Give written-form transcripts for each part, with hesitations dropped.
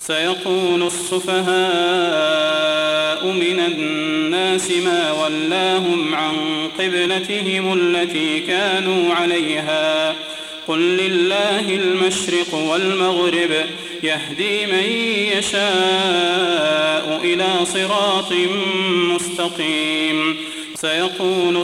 سيقول السفهاء من الناس ما ولاهم عن قبلتهم التي كانوا عليها قل لله المشرق والمغرب يهدي من يشاء إلى صراط مستقيم سيقول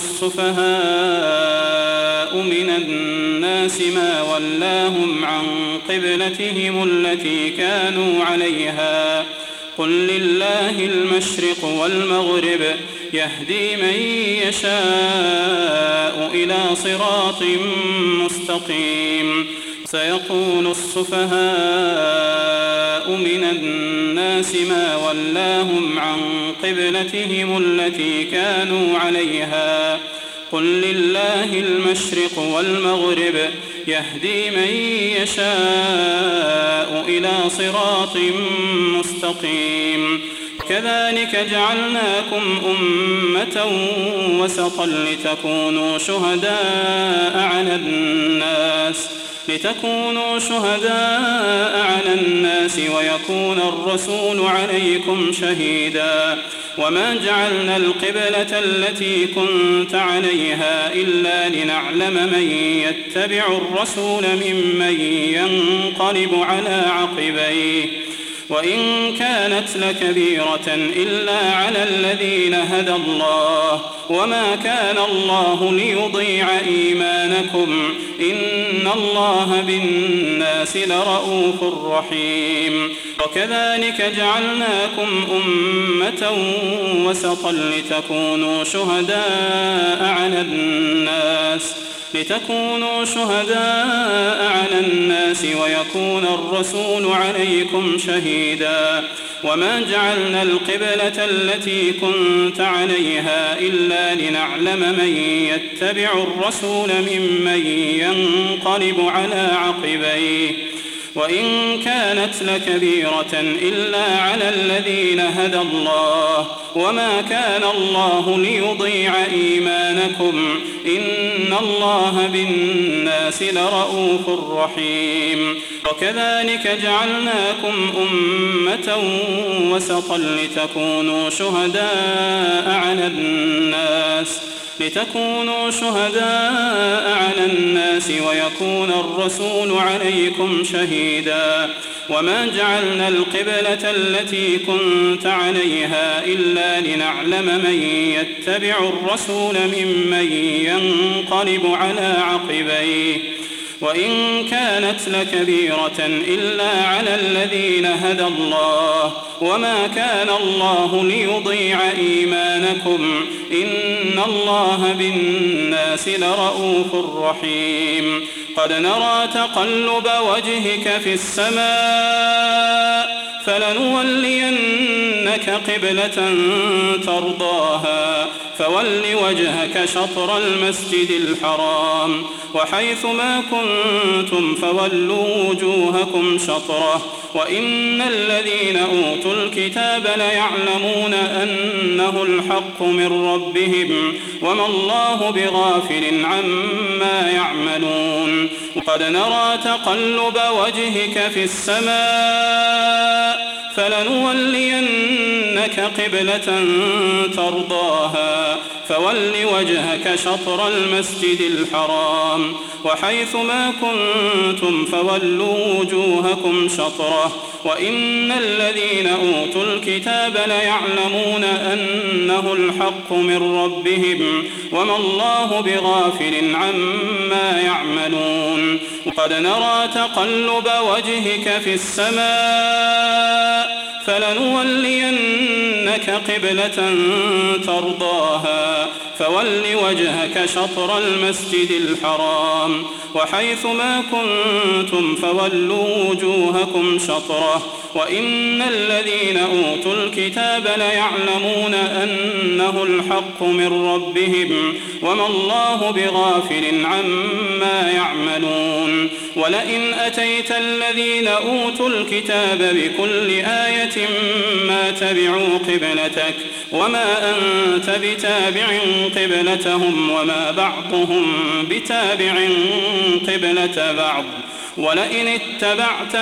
السفهاء من الناس ما ولاهم عن قبلتهم التي كانوا عليها قل لله المشرق والمغرب يهدي من يشاء إلى صراط مستقيم سيقول السفهاء من الناس ما ولاهم عن قبلتهم التي كانوا عليها قل لله المشرق والمغرب يهدي من يشاء إلى صراط مستقيم كذلك جعلناكم أمة وسطا لتكونوا شهداء على الناس ويكون الرسول عليكم شهيدا وما جعلنا القبلة التي كنت عليها إلا لنعلم من يتبع الرسول ممن ينقلب على عقبيه وإن كانت لكبيرة إلا على الذين هدى الله وما كان الله ليضيع إيمانكم إن الله بالناس لرؤوف رحيم وكذلك جعلناكم أمة وسطا لتكونوا شهداء على الناس ويكون الرسول عليكم شهيدا وما جعلنا القبلة التي كنت عليها إلا لنعلم من يتبع الرسول ممن ينقلب على عقبيه وإن كانت لكبيرة إلا على الذين هدى الله وما كان الله ليضيع إيمانكم إن الله بالناس لرؤوف رحيم وكذلك جعلناكم أمة وسطا لتكونوا شهداء على الناس ويكون الرسول عليكم شهيدا وما جعلنا القبلة التي كنت عليها إلا لنعلم من يتبع الرسول ممن ينقلب على عقبيه وإن كانت لكبيرة إلا على الذين هدى الله وما كان الله ليضيع إيمانكم إن الله بالناس لرؤوف رحيم قد نرى تقلب وجهك في السماء فلنولينك قبلة ترضاها فول وجهك شطر المسجد الحرام وحيث ما كنتم فولوا وجوهكم شطره وإن الذين أوتوا الكتاب ليعلمون أنه الحق من ربهم وما الله بغافل عما يعملون قد نرى تقلب وجهك في السماء فلنولينك قبلة ترضاها فول وجهك شطر المسجد الحرام وحيث ما كنتم فولوا وجوهكم شطره وإن الذين أوتوا الكتاب ليعلمون أنه الحق من ربهم وما الله بغافل عما يعملون قد نرى تقلب وجهك في السماء فلنولينك قبلة ترضاها فول وجهك شطر المسجد الحرام وحيث ما كنتم فولوا وجوهكم شطره وإن الذين أوتوا الكتاب ليعلمون أنه الحق من ربهم وما الله بغافل عما يعملون ولئن أتيت الذين أوتوا الكتاب بكل آية ما تبعوا قبلتك وما أنت بتابع قبلتهم وما بعضهم بتابع قبلة بعض ولئن اتبعت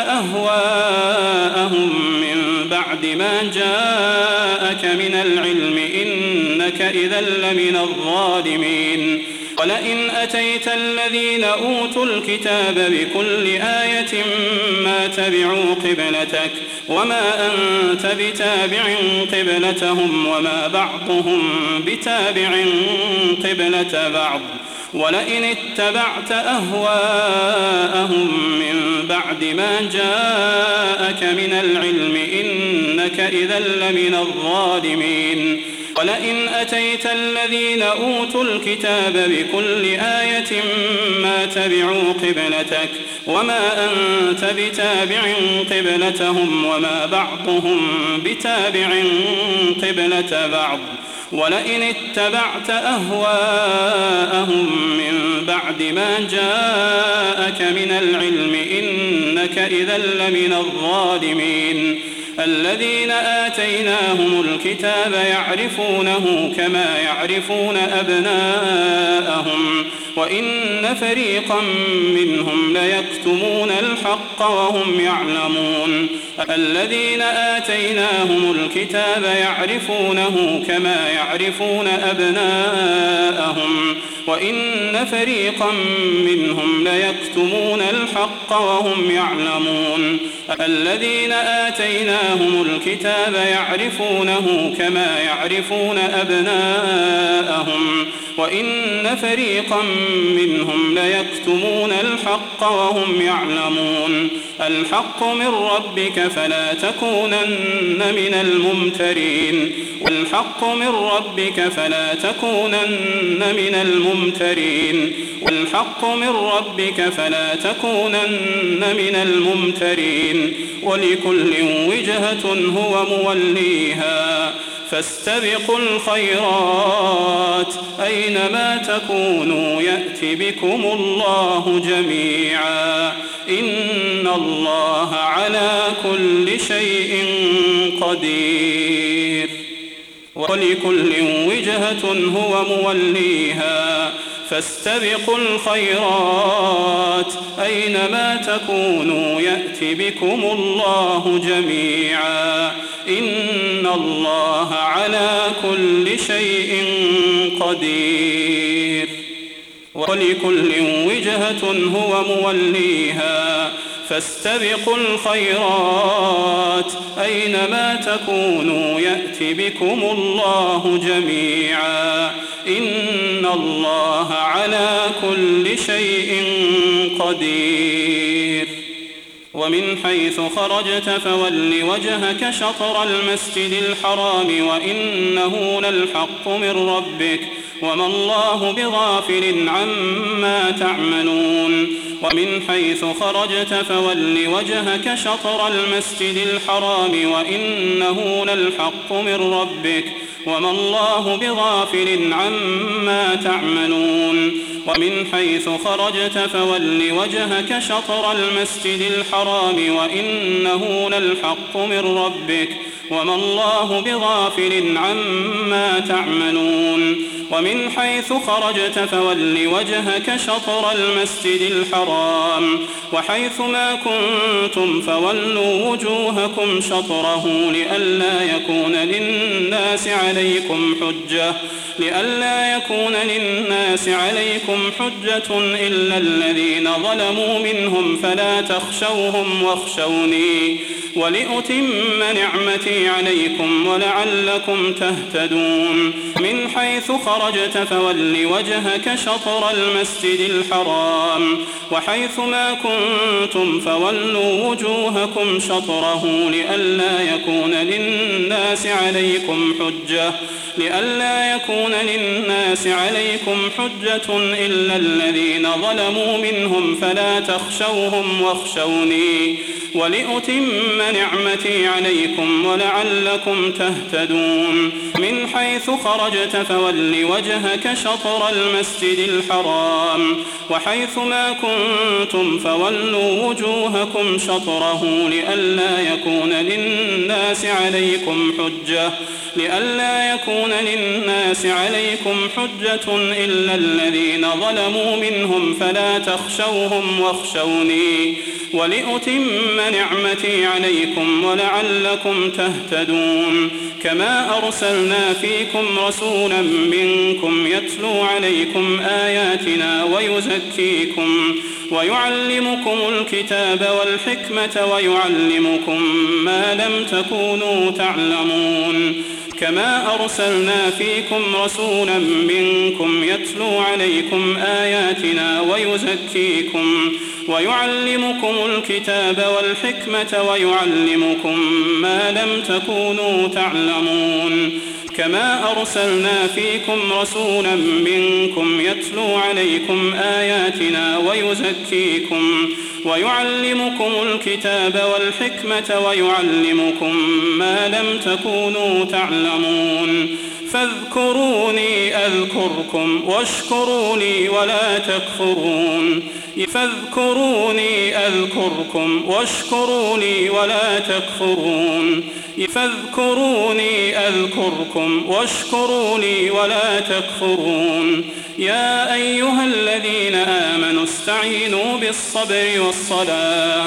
أهواءهم من بعد ما جاءك من العلم إنك إذا لمن الظالمين ولئن أتيت الذين أوتوا الكتاب بكل آية ما تبعوا قبلتك وما أنت بتابع قبلتهم وما بعضهم بتابع قبلة بعض ولئن اتبعت أهواءهم من بعد ما جاءك من العلم إنك إذا لمن الظالمين ولئن أتيت الذين أوتوا الكتاب بكل آية ما تبعوا قبلتك وما أنت بتابع قبلتهم وما بعضهم بتابع قبلة بعض ولئن اتبعت أهواءهم من بعد ما جاءك من العلم إنك إذا لمن الظالمين الذين آتيناهم الكتاب يعرفونه كما يعرفون أبناءهم وإن فريقا منهم ليكتمون الحق وهم يعلمون الذين آتيناهم الكتاب يعرفونه كما يعرفون أبناءهم وإن فريقا منهم ليكتمون الحق وهم يعلمون الذين آتيناهم الكتاب يعرفونه كما يعرفون أبناءهم وإن فريقا منهم ليكتمون الحق وهم يعلمون الحق من ربك فلا تكونن من الممترين والحق من ربك فلا تكونن من الممترين والحق من ربك فلا تكونن من الممترين ولكل وجهة هو موليها فاستبقوا الخيرات أينما تكونوا يأت بكم الله جميعا إن الله على كل شيء قدير ولكل وجهة هو موليها فاستبقوا الخيرات أينما تكونوا يأت بكم الله جميعا إن الله على كل شيء قدير ولكل وجهة هو موليها فاستبقوا الخيرات أينما تكونوا يأت بكم الله جميعا إن الله على كل شيء قدير ومن حيث خرجت فول وجهك شطر المسجد الحرام وإنه للحق من ربك وما الله بغافل عما تعملون ومن حيث خرجت فول وجهك شطر المسجد الحرام وإنه للحق من ربك وما الله بغافل عما تعملون ومن حيث خرجت فول وجهك شطر المسجد الحرام وإنه للحق من ربك وما الله بغافل عما تعملون ومن حيث خرجت فول وجهك شطر المسجد الحرام وحيث ما كنتم فولوا وجوهكم شطره لئلا يكون للناس عليكم حجة إلا الذين ظلموا منهم فلا تخشوهم واخشوني ولأتم نعمتي عليكم ولعلكم تهتدون من حيث خرجت فول وجهك شطر المسجد الحرام وحيث ما كنتم فولوا وجوهكم شطره لئلا يكون للناس عليكم حجة إلا الذين ظلموا منهم فلا تخشوهم واخشوني ولأتم نعمتي عليكم ولعلكم تهتدون من حيث خرجت فول وجهك شطر المسجد الحرام وحيث ما كنتم فولوا وجوهكم شطره لئلا يكون للناس للناس عليكم حجة إلا الذين ظلموا منهم فلا تخشوهم واخشوني ولأتم نعمتي عليكم ولعلكم تهتدون كما أرسلنا فيكم رسولا منكم يتلو عليكم آياتنا ويزكيكم ويعلمكم الكتاب والحكمة ويعلمكم ما لم تكونوا تعلمون كما أرسلنا فيكم رسولا منكم يتلو عليكم آياتنا ويزكيكم ويعلمكم الكتاب والحكمة ويعلمكم ما لم تكونوا تعلمون كما أرسلنا فيكم رسولا منكم يتلو عليكم آياتنا ويزكيكم ويعلمكم الكتاب والحكمة ويعلمكم ما لم تكونوا تعلمون فاذكروني أذكركم واشكروا لي ولا تكفرون فاذكروني أذكركم واشكروا لي ولا تكفرون فاذكروني أذكركم واشكروا لي ولا تكفرون يا أيها الذين آمنوا استعينوا بالصبر والصلاة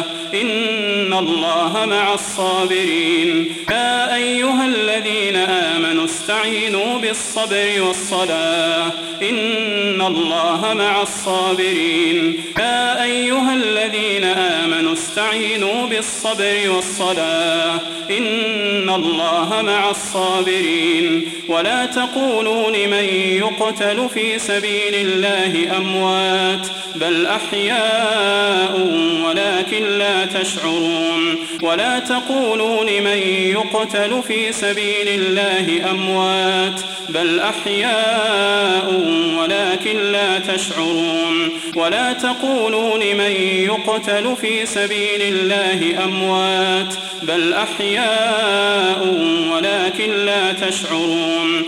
إن الله مع الصابرين يا أيها الذين آمنوا استعينوا بالصبر والصلاة إن الله مع الصابرين يا أيها الذين آمنوا استعينوا بالصبر والصلاة إن الله مع الصابرين ولا تقولوا لمن يقتل في سبيل الله أموات بل أحياء ولكن لا تشعرون ولا تقولوا لمن يقتل في سبيل الله أموات بل أحياء ولكن لا تشعرون ولا تقولوا لمن يقتل في سبيل الله أموات بل أحياء ولكن لا تشعرون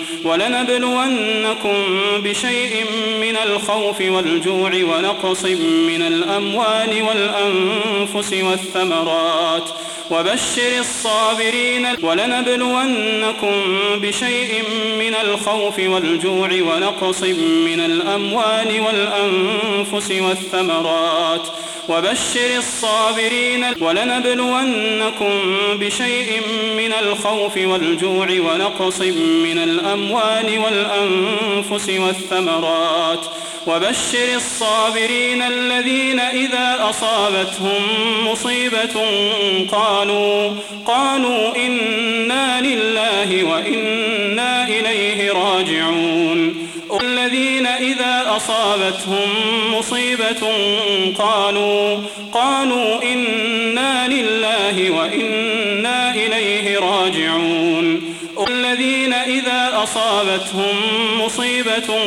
ولنبلونكم بشيء من الخوف والجوع ونقص من الأموال والأنفس والثمرات وبشر الصابرين ولنبلونكم بشيء من الخوف والجوع ونقص من الأموال والأنفس والثمرات وبشر الصابرين ولنبلونكم بشيء من الخوف والجوع ونقص من الأموال والأنفس والثمرات وبشر الصابرين الذين إذا أصابتهم مصيبة قالوا إنا لله وإنا إليه راجعون الذين إذا أصابتهم مصيبة قالوا إنا لله وإنا إليه راجعون الذين إذا أصابتهم مصيبة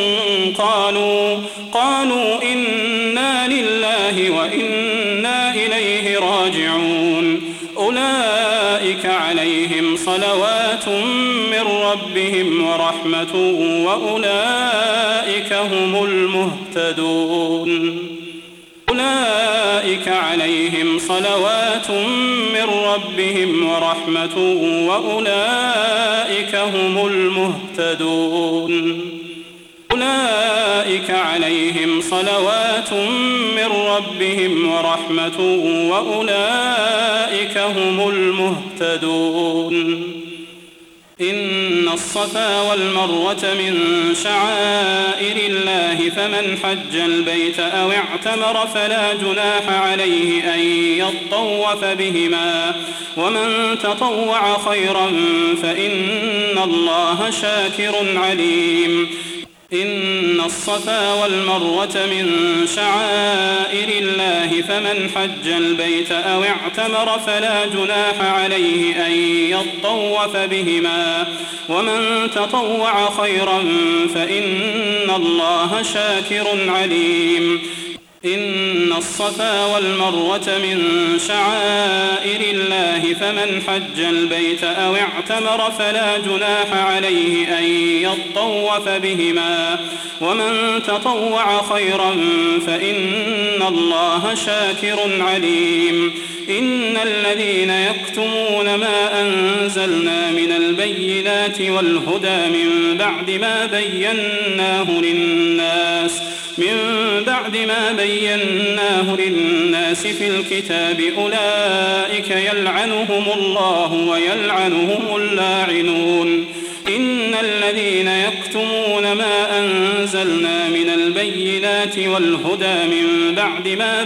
قالوا إنا لله وإنا إليه راجعون أولئك عليهم صلوات من ربهم ورحمة وأولئك هم المهتدون أولئك عليهم صلوات من ربهم ورحمة وأولئك هم المهتدون أولئك عليهم صلوات من ربهم ورحمة وأولئك هم المهتدون إن الصفا والمروة من شعائر الله فمن حج البيت أو اعتمر فلا جناح عليه أن يطوف بهما ومن تطوع خيرا فإن الله شاكر عليم إن الصفا والمروة من شعائر الله فمن حج البيت أو اعتمر فلا جناح عليه أن يطوف بهما ومن تطوع خيرا فإن الله شاكر عليم إن الصفا والمروة من شعائر الله فمن حج البيت أو اعتمر فلا جناح عليه أن يطوف بهما ومن تطوع خيرا فإن الله شاكر عليم إن الذين يكتمون ما أنزل أنزلنا من البينات والهدى من بعد ما بيناه للناس في الكتاب أولئك يلعنهم الله ويلعنهم اللاعنون إن الذين يكتمون ما أنزلنا من البينات والهدى من بعد ما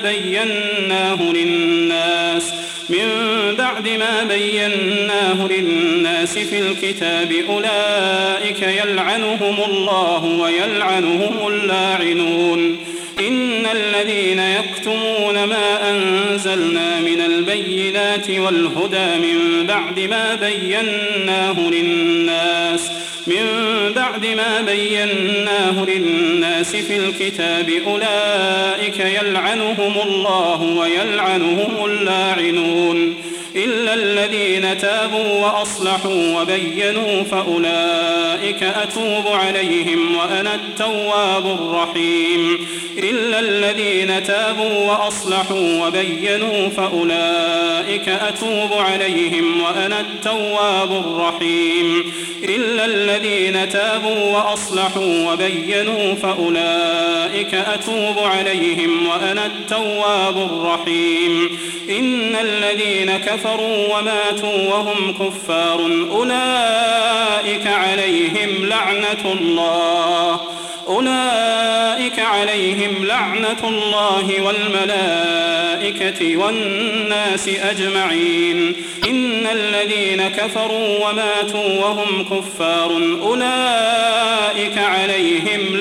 بيناه للناس في الكتاب أولئك يلعنهم الله ويلعنهم اللاعنون إن الذين يكتمون ما أنزلنا من البينات والهدى من بعد ما بيناه للناس في الكتاب أولئك يلعنهم الله ويلعنهم اللاعنون إلا الذين تابوا وأصلحوا وبينوا فأولئك أتوب عليهم وأنا التواب الرحيم إلا الذين تابوا وأصلحوا وبينوا فأولئك أتوب عليهم وأنا التواب الرحيم إلا الذين تابوا وأصلحوا وبينوا فأولئك أتوب عليهم وأنا التواب الرحيم إن الذين كفروا وماتوا وهم كفار أولئك عليهم لعنة الله والملائكة والناس أجمعين إن الذين كفروا وماتوا وهم كفار أولئك عليهم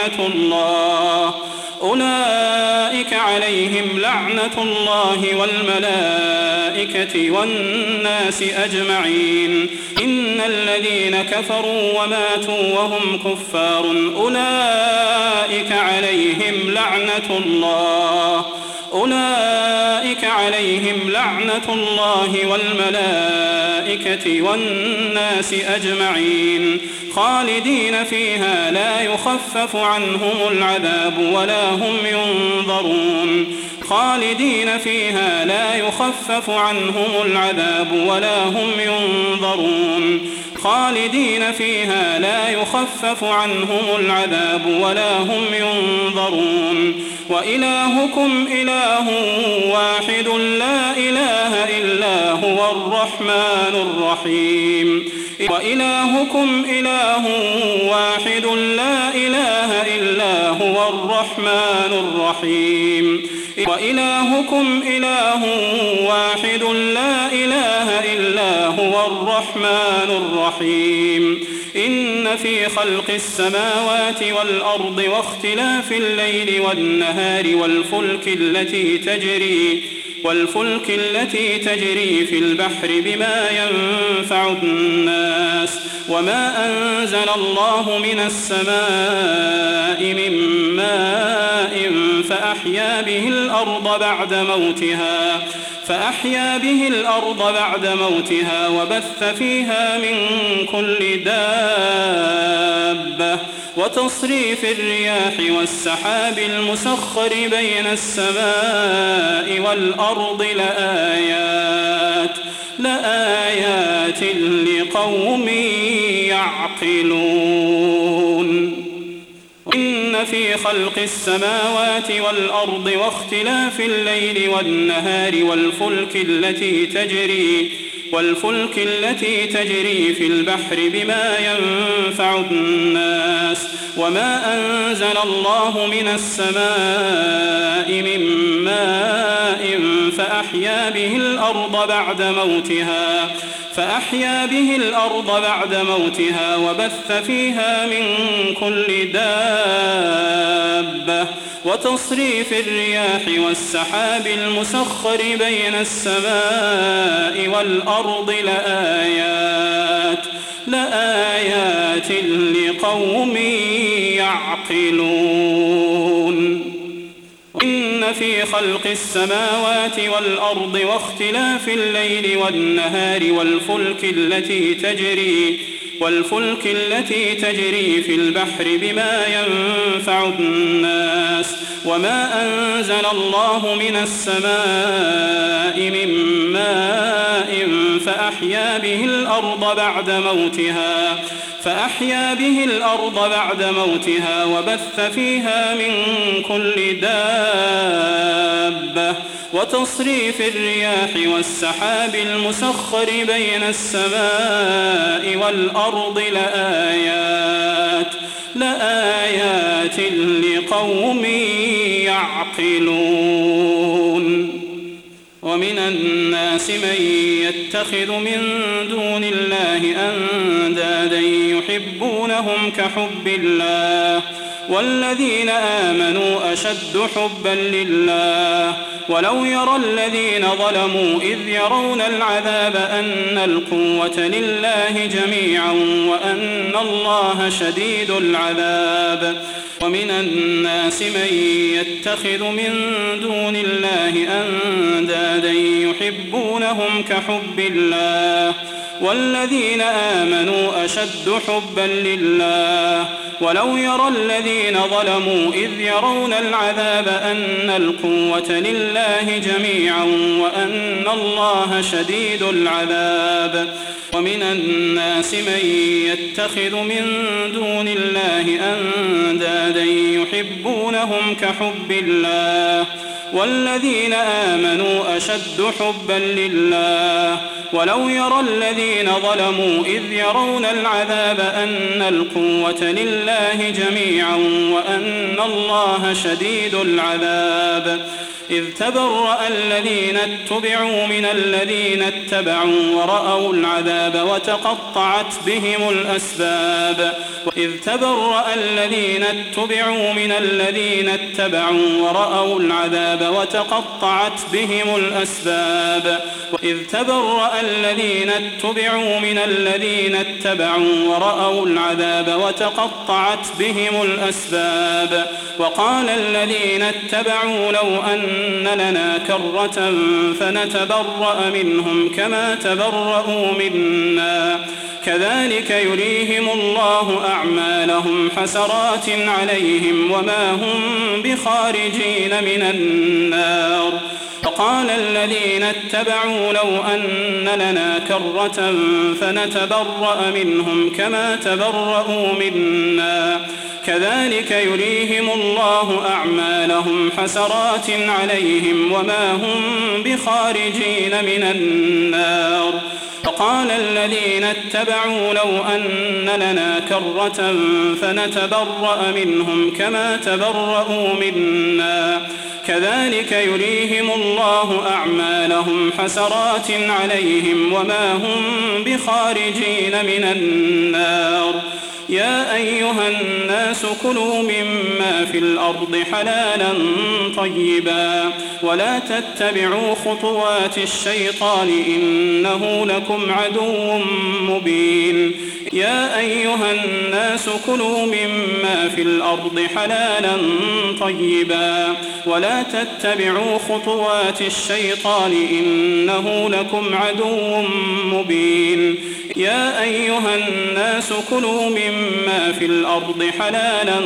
لعنة الله والملائكة والناس أجمعين إن الذين كفروا وماتوا وهم كفار أولئك عليهم لعنة الله والملائكة والناس أجمعين خالدين فيها لا يخفف عنهم العذاب ولا هم ينظرون خالدين فيها لا يخفف عنهم العذاب ولا هم ينظرون خالدين فيها لا يخفف عنهم العذاب ولا هم ينظرون وإلهكم إله واحد لا إله إلا هو الرحمن الرحيم وإلهكم إله واحد لا إله إلا هو الرحمن الرحيم وإلهكم إله واحد لا إله إلا هو الرحمن الرحيم إن في خلق السماوات والأرض واختلاف الليل والنهار والفلك التي تجري في البحر بما ينفع الناس وما أنزل الله من السماء من ماء فأحيا به الأرض بعد موتها وبث فيها من كل دابة وتصريف الرياح والسحاب المسخر بين السماء والأرض لآيات لقوم يعقلون إن في خلق السماوات والأرض واختلاف الليل والنهار والفلك التي تجري في البحر بما ينفع الناس وما أنزل الله من السماء من ماء فأحيا به الأرض بعد موتها وبث فيها من كل دابة وتصريف الرياح والسحاب المسخر بين السماء والأرض لآيات لقوم يعقلون إن في خلق السماوات والأرض واختلاف الليل والنهار والفلك التي تجري في البحر بما ينفع الناس وما أنزل الله من السماء من ماء فأحيا به الأرض بعد موتها وبث فيها من كل دابة وتصريف الرياح والسحاب المسخر بين السماء والأرض لآيات لقوم يعقلون. ومن الناس من يتخذ من دون الله أندادا يحبونهم كحب الله والذين آمنوا أشد حبا لله ولو يرى الذين ظلموا إذ يرون العذاب أن القوة لله جميعا وأن الله شديد العذاب. ومن الناس من يتخذ من دون الله أندادا يحبونهم كحب الله والذين آمنوا أشد حبا لله ولو يرى الذين ظلموا إذ يرون العذاب أن القوة لله جميعا وأن الله شديد العذاب. ومن الناس من يتخذ من دون الله أندادا يحبونهم كحب الله والذين آمنوا أشد حبا لله ولو يرى الذين ظلموا إذ يرون العذاب أن القوة لله جميعا وأن الله شديد العذاب. إذ تبرأ الذين اتبعوا من الذين اتبعوا ورأوا العذاب وتقطعت بهم الأسباب. إذ تبرأ الذين اتبعوا من الذين اتبعوا ورأوا العذاب وتقطعت بهم الأسباب. إذ تبرأ الذين اتبعوا من الذين اتبعوا ورأوا العذاب وتقطعت بهم الأسباب. وقال الذين اتبعوا لو أن لنا كرة فنتبرأ منهم كما تبرأوا منا كذلك يريهم الله أعمالهم حسرات عليهم وما هم بخارجين من النار. وقال الذين اتبعوا لو أن لنا كرة فنتبرأ منهم كما تبرأوا منا كذلك يريهم الله أعمالهم حسرات عليهم وما هم بخارجين من النار. وقال الذين اتبعوا لو أن لنا كرة فنتبرأ منهم كما تبرأوا منا كذلك يريهم الله أعمالهم حسرات عليهم وما هم بخارجين من النار. يا أيها الناس كلوا مما في الأرض حلالا طيبا ولا تتبعوا خطوات الشيطان إنه لكم عدو مبين. يا أيها الناس كلوا مما في الأرض حلالا طيبا ولا تتبعوا خطوات الشيطان إنه لكم عدو مبين. يا أيها الناس كلوا مما في الأرض حلالا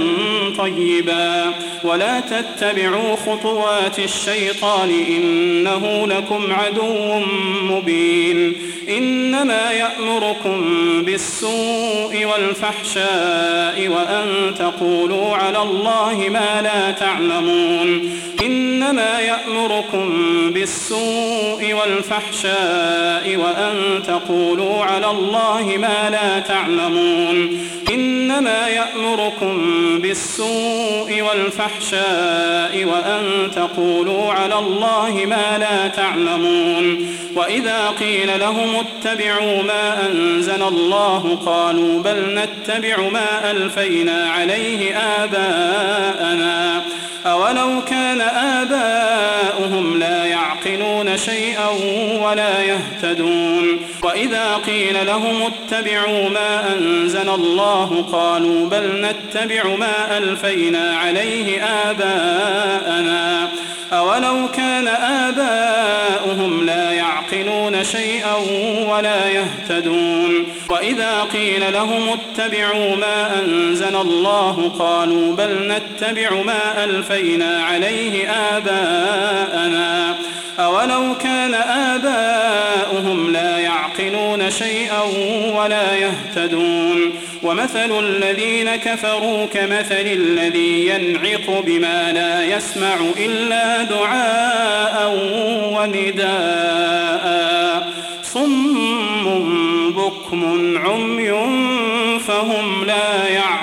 طيبا ولا تتبعوا خطوات الشيطان إنه لكم عدو مبين. إنما يأمركم بالسوء والفحشاء وأن تقولوا على الله ما لا تعلمون. إنما يأمركم بالسوء والفحشاء وأن تقولوا على الله ما لا تعلمون. إنما يأمركم بالسوء والفحشاء وأن تقولوا على الله ما لا تعلمون. وإذا قيل لهم اتبعوا ما أنزل الله قالوا بل نتبع ما ألفينا عليه آباءنا أولو كان آباؤهم لا يعقلون شيئا ولا يهتدون. وإذا قيل لهم اتبعوا ما أنزل الله قالوا بل نتبع ما ألفينا عليه آباءنا أولو كان آباؤهم لا يعقلون شيئا ولا يهتدون وإذا قيل لهم اتبعوا ما أنزل الله قالوا بل نتبع ما ألفينا عليه آباءنا أولو كان آباؤهم لا يعقلون شيئا ولا يهتدون ومثل الذين كفروا كمثل الذي ينعق بما لا يسمع إلا دعاء ونداء صم بكم عمي فهم لا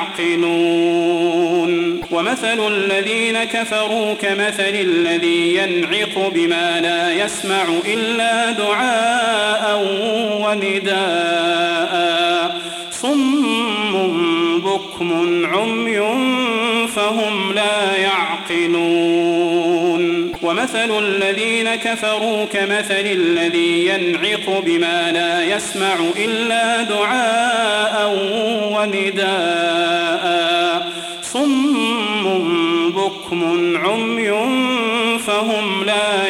يعقلون ومثل الذين كفروا كمثل الذي ينعق بما لا يسمع إلا دعاء ونداء صم بكم عمي فهم لا يعقلون ومثل الذين كفروا كمثل الذي ينعق بما لا يسمع إلا دعاء ونداء صم بكم عمي فهم لا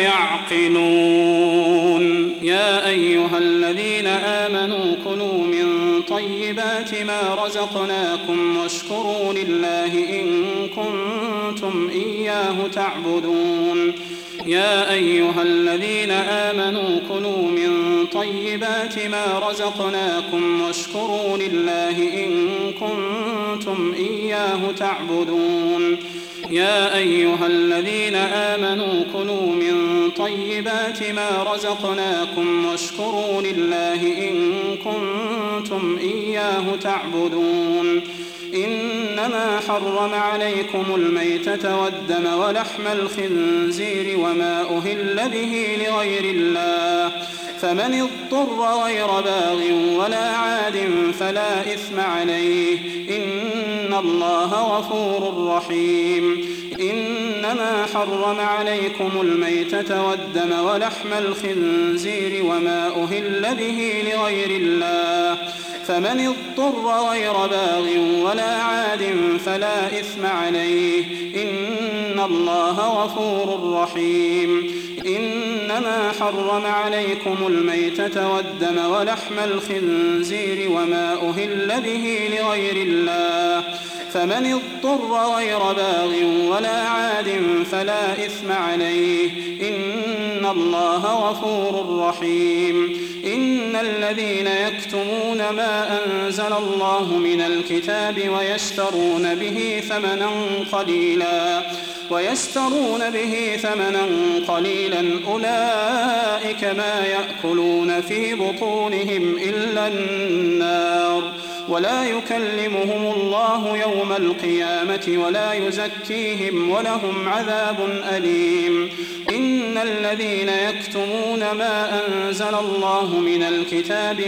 يعقلون يا أيها الذين آمنوا كلوا من طيبات ما رزقناكم واشكروا لله إن كنتم إياه تعبدون يا أيها الذين آمنوا كلوا من طيبات ما رزقناكم واشكروا لله إن كنتم إياه تعبدون يا أيها الذين آمنوا كلوا من طيبات ما رزقناكم واشكروا لله إن كنتم إياه تعبدون إنما حرم عليكم الميتة والدم ولحم الخنزير وما أهل به لغير الله فمن اضطر غير باغ ولا عاد فلا إثم عليه إن الله غفور رحيم إنما حرم عليكم الميتة والدم ولحم الخنزير وما أهل به لغير الله فمن اضطر غير باغ ولا عاد فلا إثم عليه إن الله غفور رحيم إنما حرم عليكم الميتة والدم ولحم الخنزير وما أهل به لغير الله فمن اضطر غير باغ ولا عاد فلا إثم عليه إن الله غفور رحيم إن الذين يكتمون ما أنزل الله من الكتاب ويشترون به ثمنا قليلا أولئك ما يأكلون في بطونهم إلا النار ولا يكلمهم الله يوم القيامة ولا يزكيهم ولهم عذاب أليم إن الذين يكتمون ما أنزل الله من الكتاب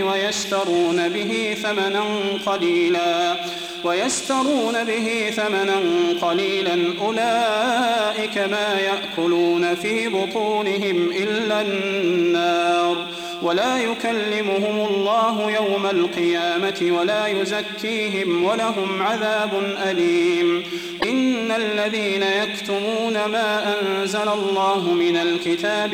ويشترون به ثمنا قليلا أولئك ما يأكلون في بطونهم إلا النار ولا يكلمهم الله يوم القيامة ولا يزكيهم ولهم عذاب أليم إن الذين يكتمون ما أنزل الله من الكتاب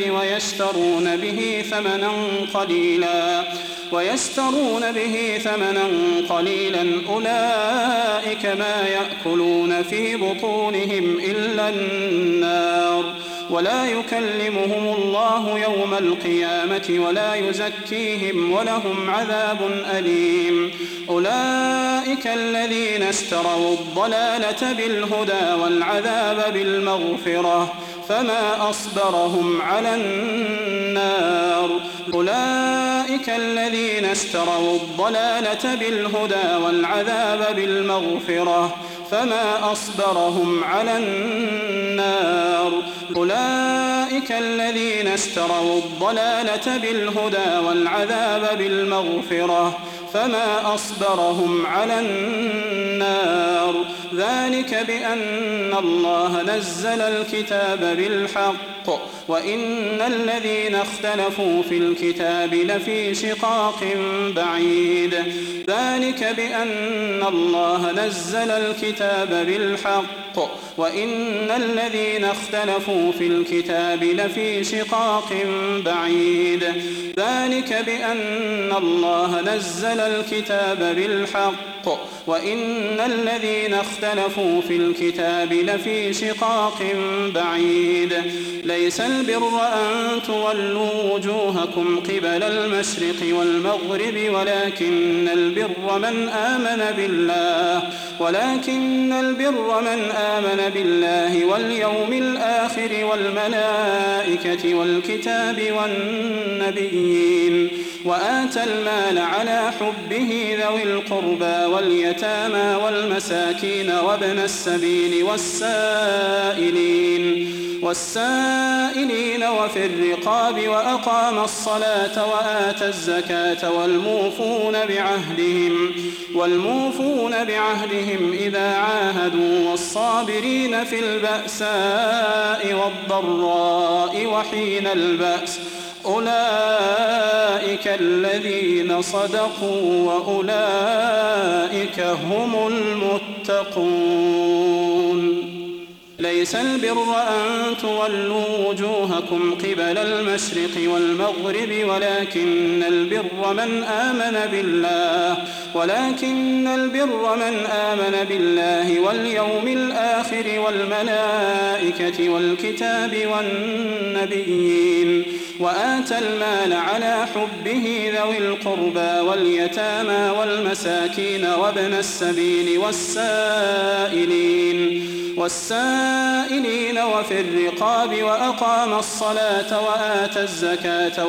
ويشترون به ثمنا قليلا أولئك ما يأكلون في بطونهم إلا النار ولا يكلمهم الله يوم القيامة ولا يزكيهم ولهم عذاب أليم أولئك الذين اشتروا الضلالة بالهدى والعذاب بالمغفرة فما أصبرهم على النار أولئك الذين اشتروا الضلالة بالهدى والعذاب بالمغفرة فما أصبرهم على النار أولئك الذين اشتروا الضلالة بالهدى والعذاب بالمغفرة فما أصبرهم على النار ذلك بأن الله نزل الكتاب بالحق وإن الذين اختلفوا في الكتاب لفي شقاق بعيد ذلك بأن الله نزل الكتاب بالحق وإن الذين اختلفوا في الكتاب لفي شقاق بعيد ذلك بأن الله نزل الكتاب بالحق وإن الذين اختلفوا في الكتاب لفي شقاق بعيد ليس البر أن تولوا وجوهكم قبل المشرق والمغرب ولكن البر من آمن بالله واليوم الآخر والملائكة والكتاب والنبيين وآتى المال على حبه ذوي القربى واليتامى والمساكين وابن السبيل والسائلين وفي الرقاب وأقام الصلاة وآتى الزكاة والموفون بعهدهم إذا عاهدوا والصابرين في البأساء والضراء وحين البأس أولئك الذين صدقوا وأولئك هم المتقون ليس البر أن تولوا وجوهكم قبل المشرق والمغرب ولكن البر من آمن بالله واليوم الآخر والملائكة والكتاب والنبيين وآتى المال على حبه ذوي القربى واليتامى والمساكين وابن السبيل والسائلين وفي الرقاب وأقام الصلاة وآتى الزكاة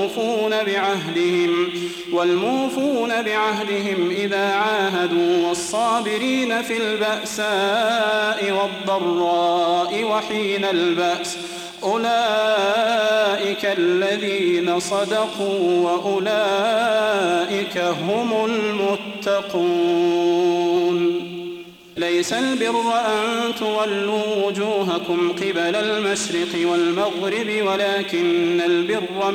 والموفون بعهدهم إذا عاهدوا والصابرين في البأساء والضراء وحين البأس أولئك الذين صدقوا وأولئك هم المتقون ليس البر أن تولوا وجوهكم قبل المشرق والمغرب ولكن البر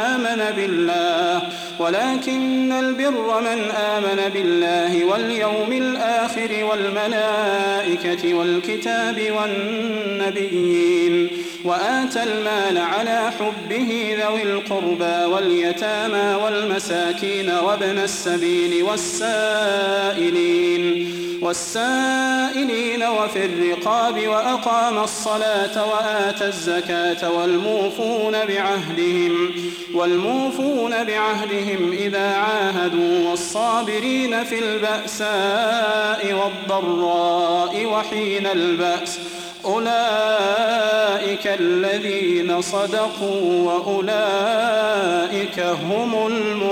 من آمن بالله واليوم الآخر والملائكة والكتاب والنبيين وآتى المال على حبه ذوي القربى واليتامى والمساكين وابن السبيل والسائلين وفي الرقاب وأقام الصلاة وآتى الزكاة والموفون بعهدهم إذا عاهدوا والصابرين في البأساء والضراء وحين البأس أولئك الذين صدقوا وأولئك هم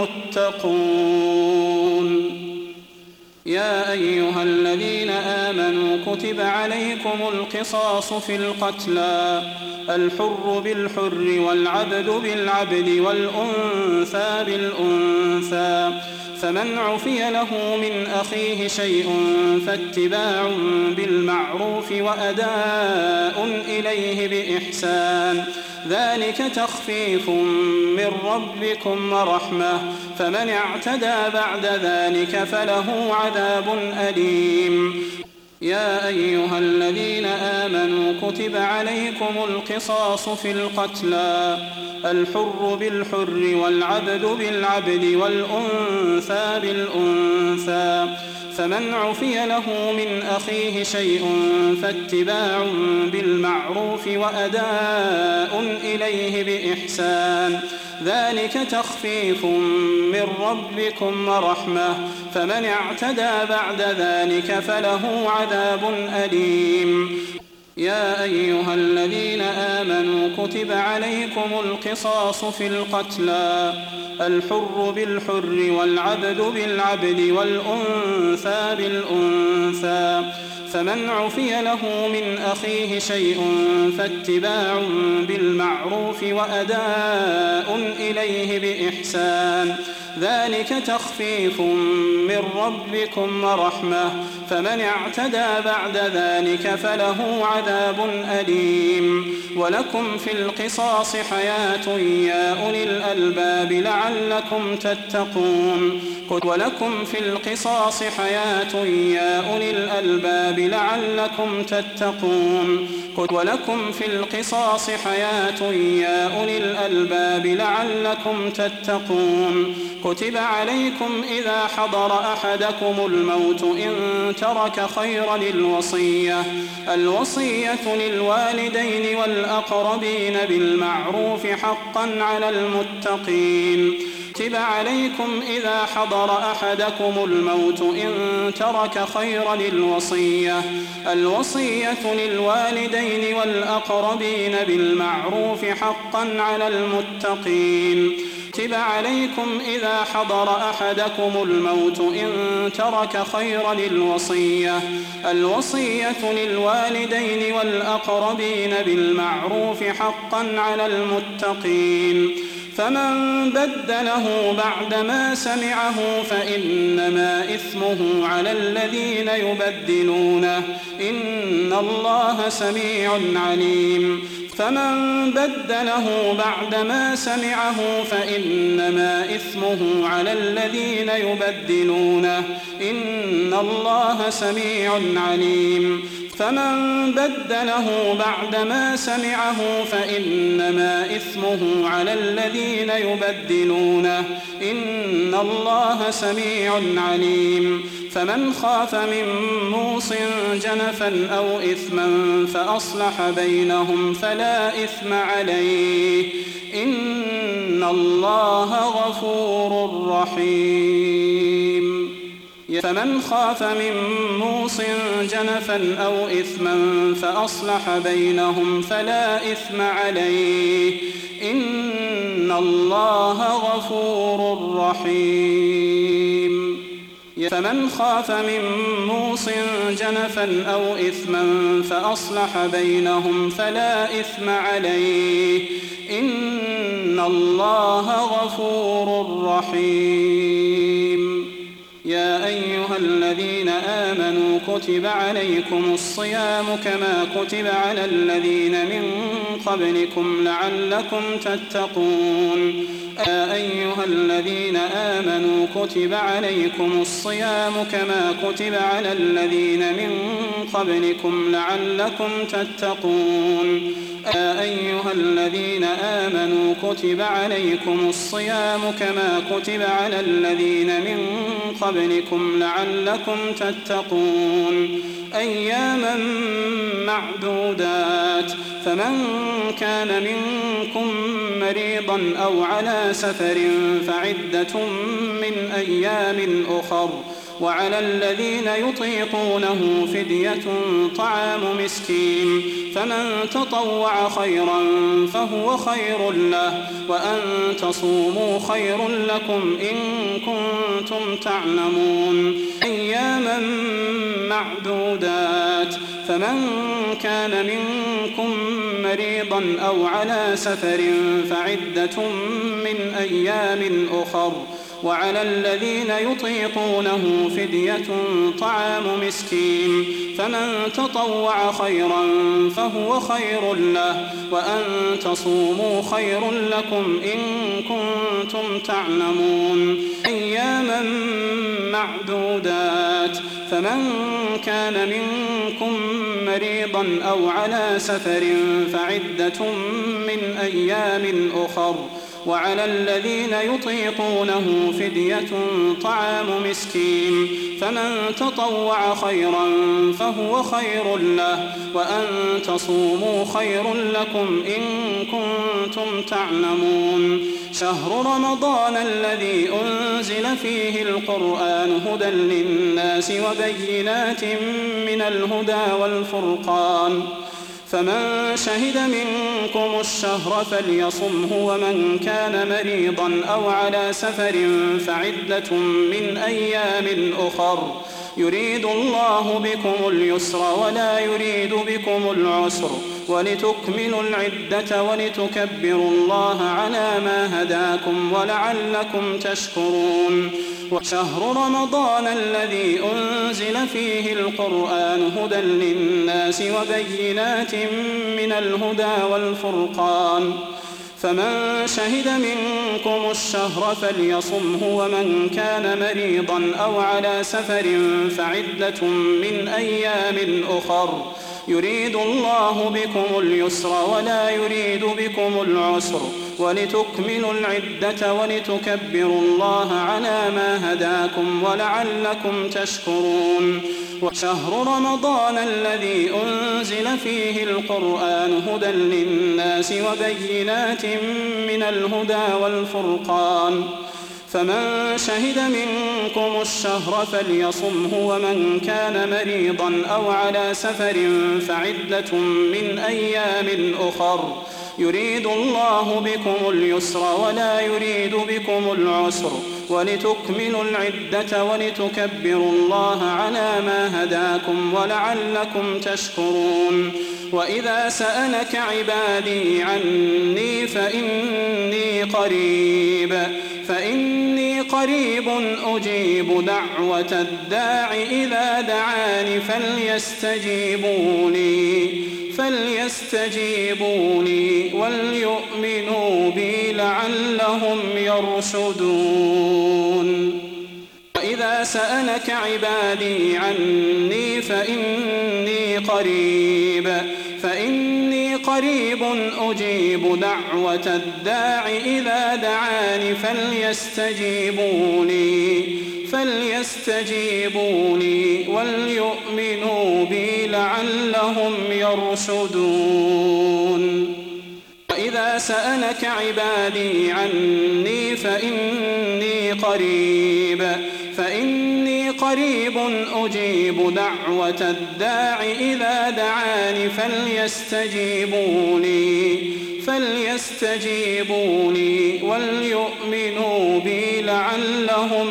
المتقون يا أيها الذين آمنوا كتب عليكم القصاص في القتلى الحر بالحر والعبد بالعبد والأنثى بالأنثى فمن عفي له من أخيه شيء فاتباع بالمعروف وأداء إليه بإحسان ذلك تخفيف من ربكم ورحمة فمن اعتدى بعد ذلك فله عذاب أليم يا أيها الذين آمنوا كتب عليكم القصاص في القتلى الحر بالحر والعبد بالعبد والأنثى بالأنثى فمن عفي له من أخيه شيء فاتباع بالمعروف وأداء إليه بإحسان ذلك تخفيف من ربكم ورحمة فمن اعتدى بعد ذلك فله عذاب أليم يا أيها الذين آمنوا كتب عليكم القصاص في القتلى الحر بالحر والعبد بالعبد والأنثى بالأنثى فمن عفي له من أخيه شيء فاتباع بالمعروف وأداء إليه بإحسان ذلك تخفيف من ربكم ورحمة فمن اعتدى بعد ذلك فله عذاب أليم. ولكم في القصاص حياة يا أولي الألباب لعلكم تتقون. ولكم في القصاص حياة يا أولي الألباب لعلكم تتقون. ولكم في القصاص حياة يا أولي الألباب لعلكم تتقون. كتب عليكم إذا حضر أحدكم الموت إن ترك خيرا الوصية للوالدين والأقربين بالمعروف حقا على المتقين. كتب عليكم إذا حضر أحدكم الموت إن ترك خيرا الوصية للوالدين والأقربين بالمعروف حقا على المتقين. كتب عليكم إذا حضر أحدكم الموت إن ترك خيرا الوصية للوالدين والأقربين بالمعروف حقا على المتقين. فمن بدله بعدما سمعه فإنما إثمه على الذين يبدلونه إن الله سميع عليم. فمن بدله بعدما سمعه فإنما إثمه على الذين يبدلونه إن الله سميع عليم. فمن بدله بعدما سمعه فإنما إثمه على الذين يبدلونه إن الله سميع عليم. فمن خاف من موص جنفا أو إثما فأصلح بينهم فلا إثم عليه إن الله غفور رحيم. فمن خاف من موص جنفا أو إثما فأصلح بينهم فلا إثم عليه إن الله غفور رحيم. فمن خاف من موص جنفا أو إثما فأصلح بينهم فلا إثم عليه إن الله غفور رحيم. يا أيها الذين آمنوا كتب عليكم الصيام كما كتب على الذين من قبلكم لعلكم تتقون. يا أيها الذين آمنوا كتب عليكم الصيام كما كتب على الذين من قبلكم لعلكم تتقون. يا أيها الذين آمنوا كتب عليكم الصيام كما كتب على الذين من قبلكم لعلكم تتقون. أياما معدودات فمن كان منكم مريضا أو على سفر فعدة من أيام أخر وعلى الذين يطيقونه فدية طعام مسكين فمن تطوع خيرا فهو خير له وأن تصوموا خير لكم إن كنتم تعلمون. أياما معدودات فمن كان منكم مريضا أو على سفر فعدة من أيام أخر وعلى الذين يطيقونه فدية طعام مسكين فمن تطوع خيرا فهو خير له وأن تصوموا خير لكم إن كنتم تعلمون. أياما معدودات فمن كان منكم مريضا أو على سفر فعدة من أيام أخر وعلى الذين يطيقونه فدية طعام مسكين فمن تطوع خيرا فهو خير له وأن تصوموا خير لكم إن كنتم تعلمون. شهر رمضان الذي أنزل فيه القرآن هدى للناس وبينات من الهدى والفرقان فمن شهد منكم الشهر فليصمه ومن كان مريضا أو على سفر فعدة من أيام أخر يريد الله بكم اليسر ولا يريد بكم العسر ولتكملوا العدة ولتكبروا الله على ما هداكم ولعلكم تشكرون. وشهر رمضان الذي أنزل فيه القرآن هدى للناس وبينات من الهدى والفرقان، فمن شهد منكم الشهر فليصمه، ومن كان مريضا أو على سفر فعدة من أيام أخر، يريد الله بكم اليسر ولا يريد بكم العسر، ولتكملوا العدة ولتكبروا الله على ما هداكم ولعلكم تشكرون. وشهر رمضان الذي أنزل فيه القرآن هدى للناس وبينات من الهدى والفرقان، فمن شهد منكم الشهر فليصمه، ومن كان مريضا أو على سفر فعدة من أيام أخر، يريد الله بكم اليسر ولا يريد بكم العسر، ولتكملوا العدة ولتكبروا الله على ما هداكم ولعلكم تشكرون. وإذا سألك عبادي عني فإني قريب أجيب دعوة الداع إذا دعاني فليستجيبوا لي وليؤمنوا بي لعلهم يرشدون. وإذا سألك عبادي عني فإني قريب أجيب دعوة الداع إذا دعاني فليستجيبوا لي وليؤمنوا بي لعلهم يرشدون. وإذا سألك عبادي عني فإني قريب أجيب دعوة الداع إذا دعاني فليستجيبوا لي وليؤمنوا بي لعلهم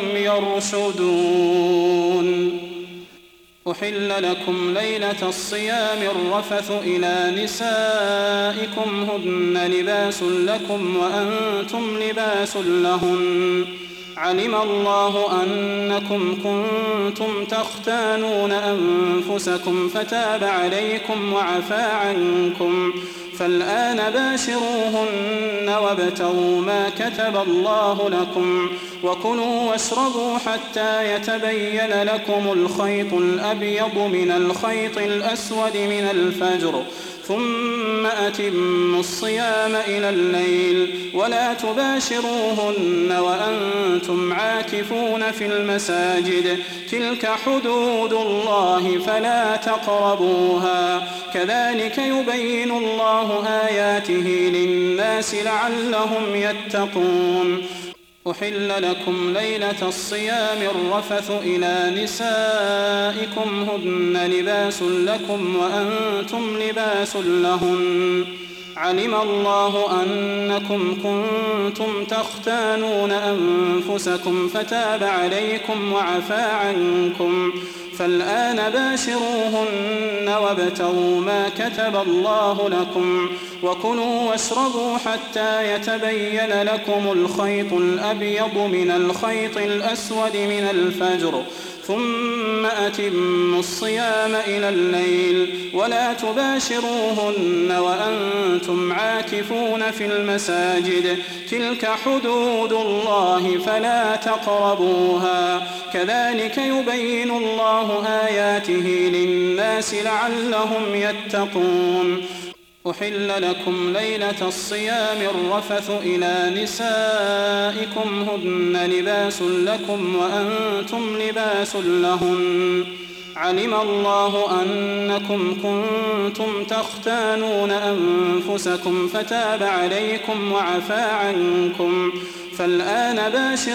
يرشدون. أحل لكم ليلة الصيام الرفث إلى نسائكم هن لباس لكم وأنتم لباس لهن، علم الله أنكم كنتم تختانون أنفسكم فتاب عليكم وعفى عنكم، فالآن باشروهن وابتغوا ما كتب الله لكم، وكلوا واشربوا حتى يتبين لكم الخيط الأبيض من الخيط الأسود من الفجر، ثم أتموا الصيام إلى الليل، ولا تباشروهن وأنتم عاكفون في المساجد، تلك حدود الله فلا تقربوها، كذلك يبين الله آياته للناس لعلهم يتقون. أحل لكم ليلة الصيام الرفث إلى نسائكم هن لباس لكم وأنتم لباس لهن، علم الله أنكم كنتم تختانون أنفسكم فتاب عليكم وعفى عنكم، فالآن باشروهن وابتغوا ما كتب الله لكم، وكلوا واشربوا حتى يتبين لكم الخيط الأبيض من الخيط الأسود من الفجر، ثم أتموا الصيام إلى الليل، ولا تباشروهن وأنتم عاكفون في المساجد، تلك حدود الله فلا تقربوها، كذلك يبين الله آياته للناس لعلهم يتقون. أحل لكم ليلة الصيام الرفث إلى نسائكم هن لباس لكم وأنتم لباس لهن، علم الله أنكم كنتم تختانون أنفسكم فتاب عليكم وعفى عنكم، فالآن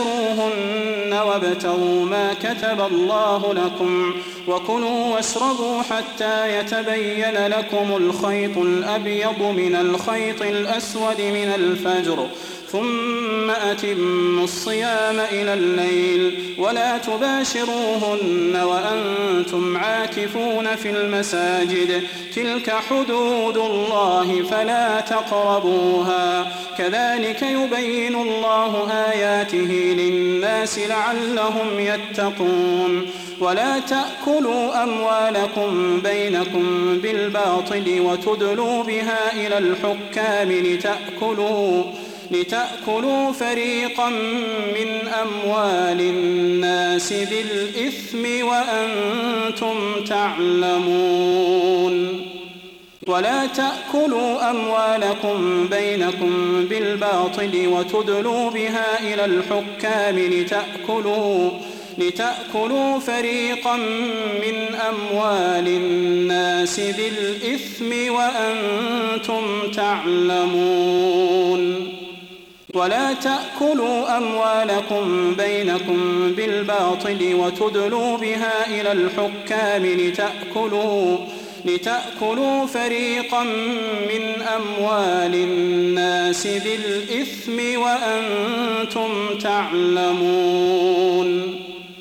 باشروهن وابتغوا ما كتب الله لكم، وكلوا واشربوا حتى يتبين لكم الخيط الأبيض من الخيط الأسود من الفجر، ثم أتموا الصيام إلى الليل ولا تباشروهن وأنتم عاكفون في المساجد تلك حدود الله فلا تقربوها كذلك يبين الله آياته للناس لعلهم يتقون ولا تأكلوا أموالكم بينكم بالباطل وتدلوا بها إلى الحكام لتأكلوا فريقا من أموال الناس بالإثم وأنتم تعلمون ولا تأكلوا أموالكم بينكم بالباطل وتدلوا بها إلى الحكام لتأكلوا فريقا من أموال الناس بالإثم وأنتم تعلمون ولا تأكلوا أموالكم بينكم بالباطل وتدلوا بها إلى الحكام لتأكلوا فريقا من أموال الناس بالإثم وأنتم تعلمون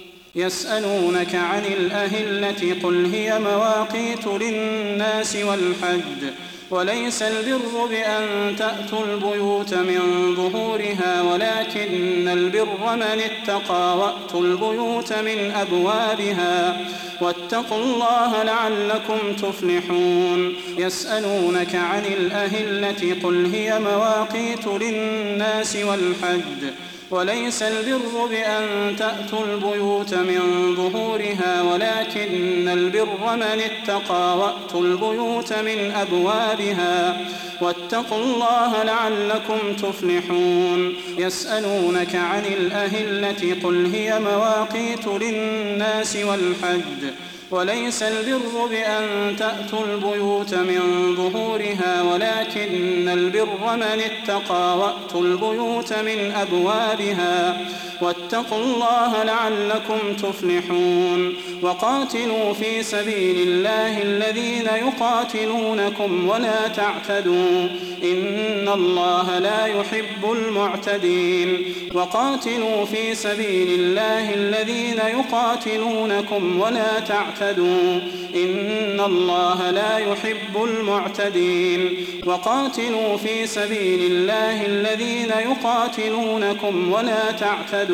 يسألونك عن الأهلة قل هي مواقيت للناس والحج وليس البر بأن تأتوا البيوت من ظهورها ولكن البر من اتقى وأتوا البيوت من أبوابها واتقوا الله لعلكم تفلحون يسألونك عن الأهلة قل هي مواقيت للناس والحج وليس البر بأن تأتوا البيوت من ظهورها ولكن البر من اتقى وأتوا البيوت من أبوابها واتقوا الله لعلكم تفلحون يسألونك عن الأهلة قل هي مواقيت للناس والحج وليس البر بأن تأتوا البيوت من ظهورها ولكن البر من اتقى وأتوا البيوت من أبوابها واتقوا الله لعلكم تفلحون وقاتلوا في سبيل الله الذين يقاتلونكم ولا تعتدوا إن الله لا يحب المعتدين وقاتلوا في سبيل الله الذين يقاتلونكم ولا تعتدوا إن الله لا يحب المعتدين وقاتلوا في سبيل الله الذين يقاتلونكم ولا تعتدوا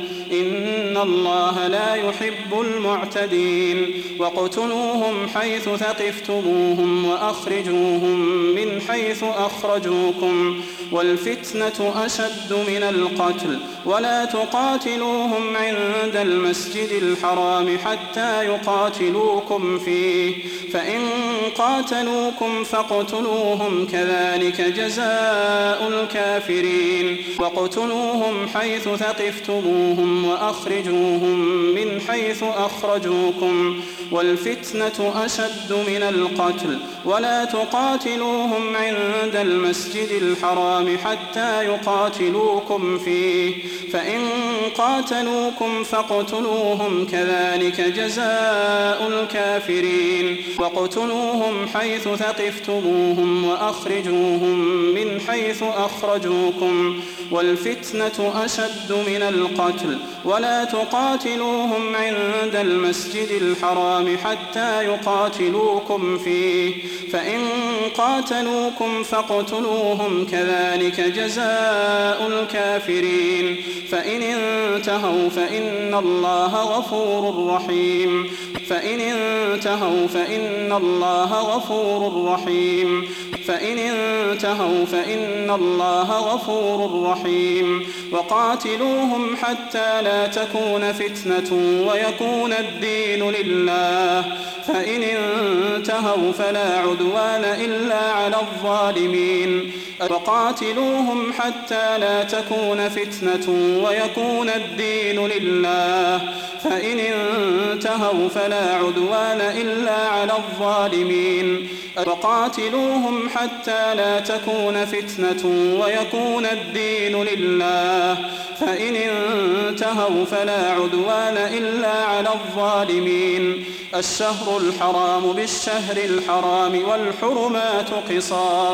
إن الله لا يحب المعتدين واقتلوهم حيث ثقفتموهم وأخرجوهم من حيث أخرجوكم والفتنة أشد من القتل ولا تقاتلوهم عند المسجد الحرام حتى يقاتلوكم فيه فإن قاتلوكم فاقتلوهم كذلك جزاء الكافرين واقتلوهم حيث ثقفتموهم وأخرجوهم من حيث أخرجوكم والفتنة أشد من القتل ولا تقاتلوهم عند المسجد الحرام حتى يقاتلوكم فيه فإن قاتلوكم فاقتلوهم كذلك جزاء الكافرين واقتلوهم حيث ثقفتموهم وأخرجوهم من حيث أخرجوكم والفتنة أشد من القتل ولا تقاتلوهم عند المسجد الحرام حتى يقاتلوكم فيه فإن قاتلوكم فاقتلوهم كذلك جزاء الكافرين فإن انتهوا فإن الله غفور رحيم فإن انتهوا فإن الله غفور رحيم فإن انتهوا فإن الله غفور رحيم وقاتلوهم حتى لا تكون فتنة ويكون الدين لله فإن انتهوا فلا عدوان إلا على الظالمين وقاتلوهم حتى لا تكون فتنة ويكون الدين لله فإن انتهوا فلا عدوان إلا على الظالمين وقاتلوهم حتى لا تكون فتنة ويكون الدين لله فإن انتهوا فلا عدوان إلا على الظالمين الشهر الحرام بالشهر الحرام والحرمات قصاص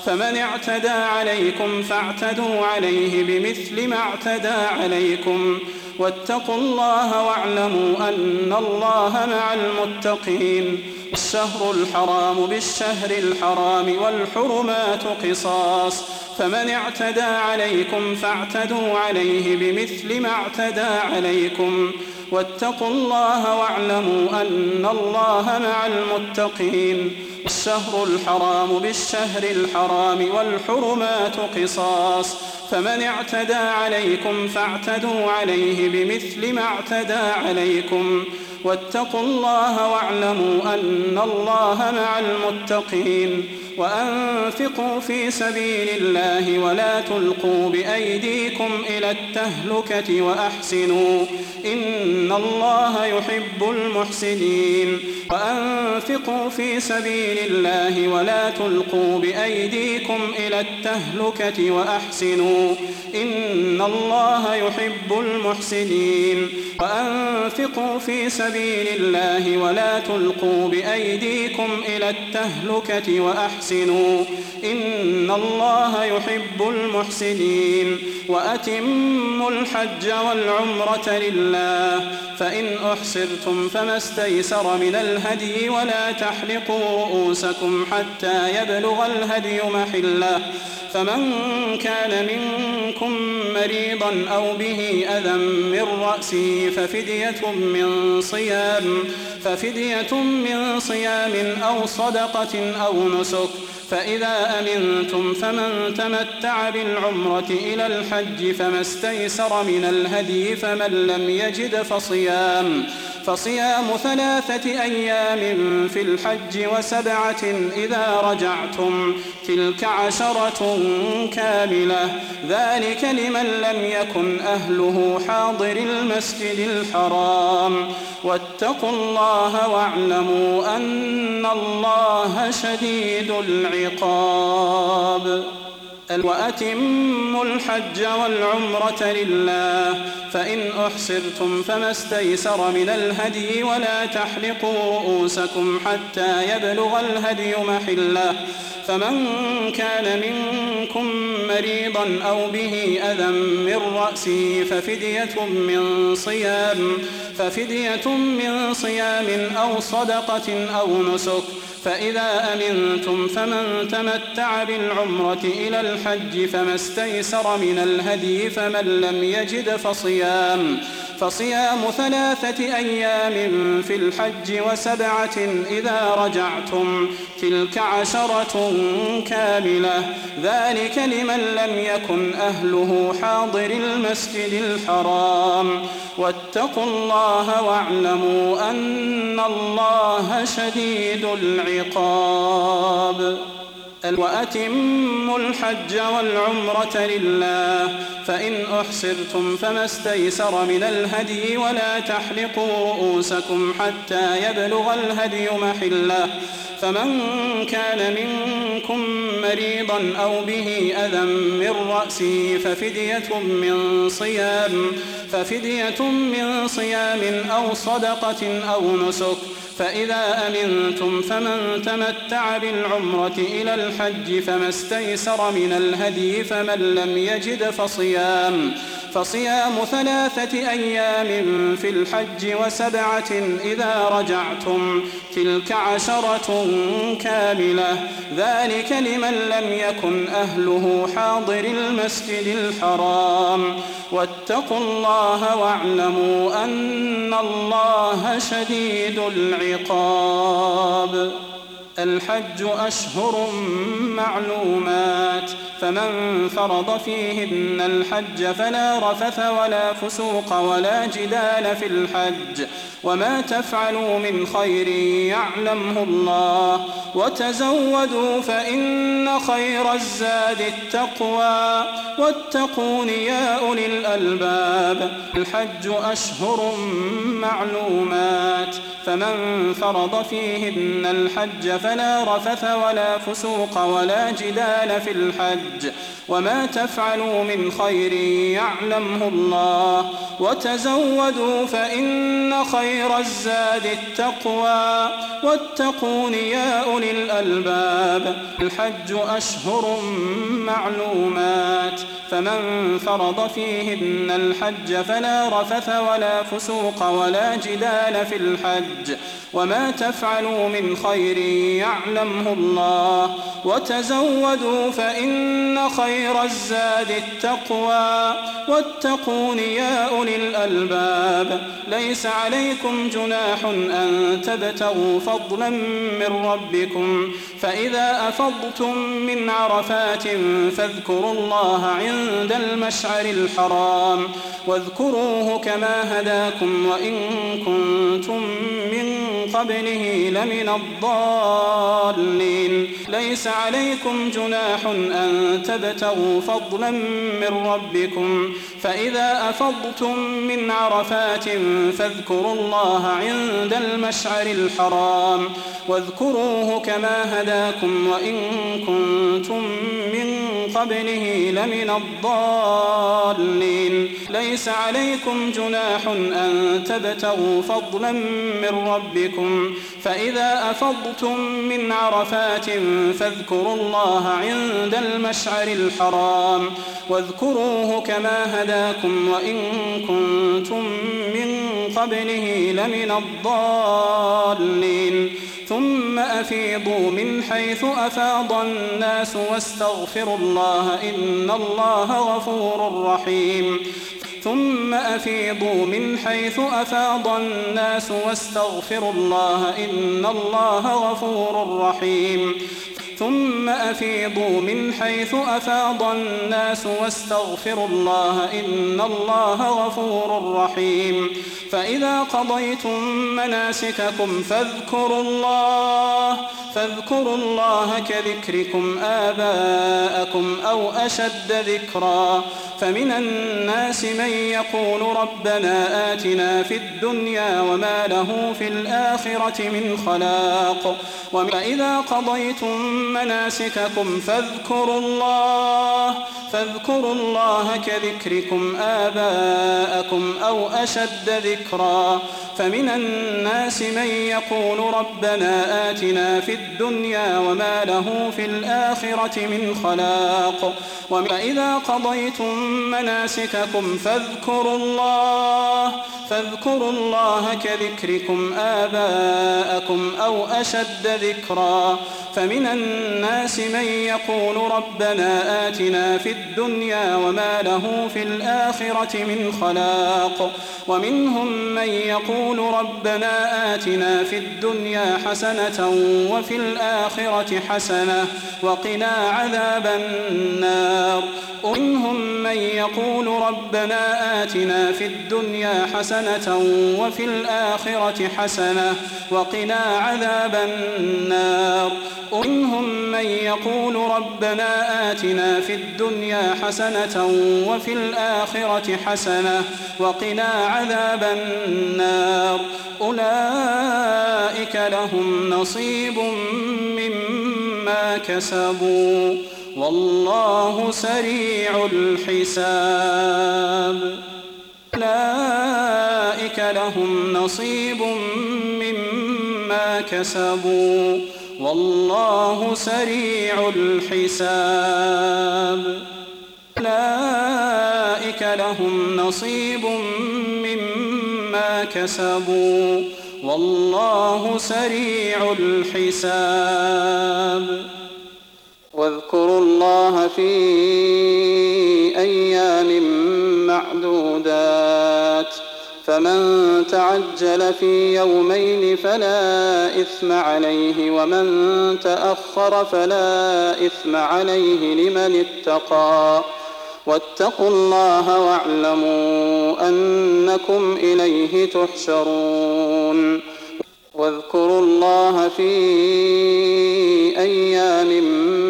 فمن اعتدى عليكم فاعتدوا عليه بمثل ما اعتدى عليكم واتقوا الله واعلموا أن الله مع المتقين. الشهر الحرام بالشهر الحرام والحرمات قصاص، فمن اعتدى عليكم فاعتدوا عليه بمثل ما اعتدى عليكم واتقوا الله واعلموا أن الله مع المتقين. الشهر الحرام بالشهر الحرام والحرمات قصاص، فمن اعتدى عليكم فاعتدوا عليه بمثل ما اعتدى عليكم واتقوا الله واعلموا أن الله مع المتقين. وأنفقوا في سبيل الله ولا تلقوا بأيديكم إلى التهلكة وأحسنوا إن الله يحب المحسنين. وأنفقوا في سبيل الله ولا تلقوا بأيديكم إلى التهلكة وأحسنوا إن الله يحب المحسنين. وأنفقوا في سبيل الله ولا تلقوا بأيديكم إلى التهلكة وأحسنوا إن الله يحب المحسنين. وأتموا الحج والعمرة لله، فإن أحصرتم فما استيسر من الهدي ولا تحلقوا رؤوسكم حتى يبلغ الهدي محله، فمن كان منكم مريضا أو به أذى من رأسه ففدية من صيام أو صدقة أو نسك، فإذا أمنتم فمن تمتع بالعمرة إلى الحج فما استيسر من الهدي، فمن لم يجد فصيام 3 أيام في الحج و7 إذا رجعتم، تلك 10 كاملة، ذلك لمن لم يكن أهله حاضر المسجد الحرام. واتقوا الله واعلموا أن الله شديد العقاب. وأتموا الحج والعمرة لله، فإن أحصرتم فما استيسر من الهدي ولا تحلقوا رؤوسكم حتى يبلغ الهدي محله، فمن كان منكم مريضا أو به أذى من رأسه ففدية من صيام أو صدقة أو نسك، فإذا أمنتم فمن تمتع بالعمرة إلى الحج فما استيسر من الهدي، فمن لم يجد فصيام 3 أيام في الحج و7 إذا رجعتم، تلك 10 كاملة، ذلك لمن لم يكن أهله حاضر المسجد الحرام. واتقوا الله واعلموا أن الله شديد العقاب. وأتموا الحج والعمرة لله، فإن أحصرتم فما استيسر من الهدي ولا تحلقوا رؤوسكم حتى يبلغ الهدي محله، فمن كان منكم مريضا أو به أذى من رأسه ففدية من صيام أو صدقة أو نسك، فإذا أمنتم فمن تمتع بالعمرة إلى الحج فما استيسر من الهدي، فمن لم يجد فصيام 3 أيام في الحج و7 إذا رجعتم، تلك 10 كاملة، ذلك لمن لم يكن أهله حاضر المسجد الحرام. واتقوا الله واعلموا أن الله شديد العقاب. الحج أشهر معلومات، فمن فرض فيهن الحج فلا رفث ولا فسوق ولا جدال في الحج، وما تفعلوا من خير يعلمه الله، وتزودوا فإن خير الزاد التقوى، واتقون يا أولي الألباب. الحج أشهر معلومات، فمن فرض فيهن الحج فلا رفث ولا فسوق ولا جدال في الحج، الحج وما تفعلوا من خير يعلمه الله وتزودوا فإن خير الزاد التقوى واتقون يا أولي الألباب. الحج أشهر معلومات فمن فرض فيهن الحج فلا رفث ولا فسوق ولا جدال في الحج وما تفعلوا من خير يعلمه الله وتزودوا فإن خير الزاد التقوى واتقون يا أولي الألباب. ليس عليكم جناح أن تبتغوا فضلا من ربكم فإذا أفضتم من عرفات فاذكروا الله عند المشعر الحرام واذكروه كما هداكم وإن كنتم من قبله لمن الضالين. ليس عليكم جناح أن تبتغوا فضلا من ربكم فإذا أفضتم من عرفات فاذكروا الله عند المشعر الحرام واذكروه كما هداكم وإن كنتم من قبله لمن الضالين. ليس عليكم جناح أن تبتغوا فضلا من ربكم فإذا أفضتم من عرفات فاذكروا الله عند المشعر الحرام واذكروه كما هداكم وإن كنتم من قبله لمن الضالين. ثم أفيضوا من حيث أفاض الناس واستغفروا الله إن الله غفور رحيم. ثم أفيضوا من حيث أفاض الناس واستغفروا الله إن الله غفور رحيم. ثم أفيضوا من حيث أفاض الناس واستغفروا الله إن الله غفور رحيم. فإذا قضيتم مناسككم فاذكروا الله كذكركم آباءكم أو أشد ذكرا. فمن الناس من يقول ربنا آتنا في الدنيا وما له في الآخرة من خلاق. فإذا قضيتم مناسككم فاذكروا الله كذكركم آباءكم أو أشد ذكرا. فمن الناس من يقول ربنا آتنا في الدنيا وما له في الآخرة من خلاق. فإذا قضيتم مناسككم فاذكروا الله كذكركم آباءكم أو أشد ذكرا. فمن الناس من يقول ربنا آتنا في الدنيا وما له في الآخرة من خلاق. ومنهم من يقول ربنا آتنا في الدنيا حسنة وفي الآخرة حسنة وقنا عذاب النار. ومنهم من يقول ربنا آتنا في الدنيا حسنة وفي الآخرة حسنة وقنا عذاب النار. ومنهم من يقول ربنا آتنا في الدنيا حسنة وفي الآخرة حسنة وقنا عذاب النار. أولئك لهم نصيب مما كسبوا والله سريع الحساب. أولئك لهم نصيب مما كسبوا والله سريع الحساب. أولئك لهم نصيب مما كسبوا والله سريع الحساب. واذكروا الله في أيام معدودات فمن تعجل في يومين فلا إثم عليه ومن تأخر فلا إثم عليه لمن اتقى واتقوا الله واعلموا أنكم إليه تحشرون. واذكروا الله في أيام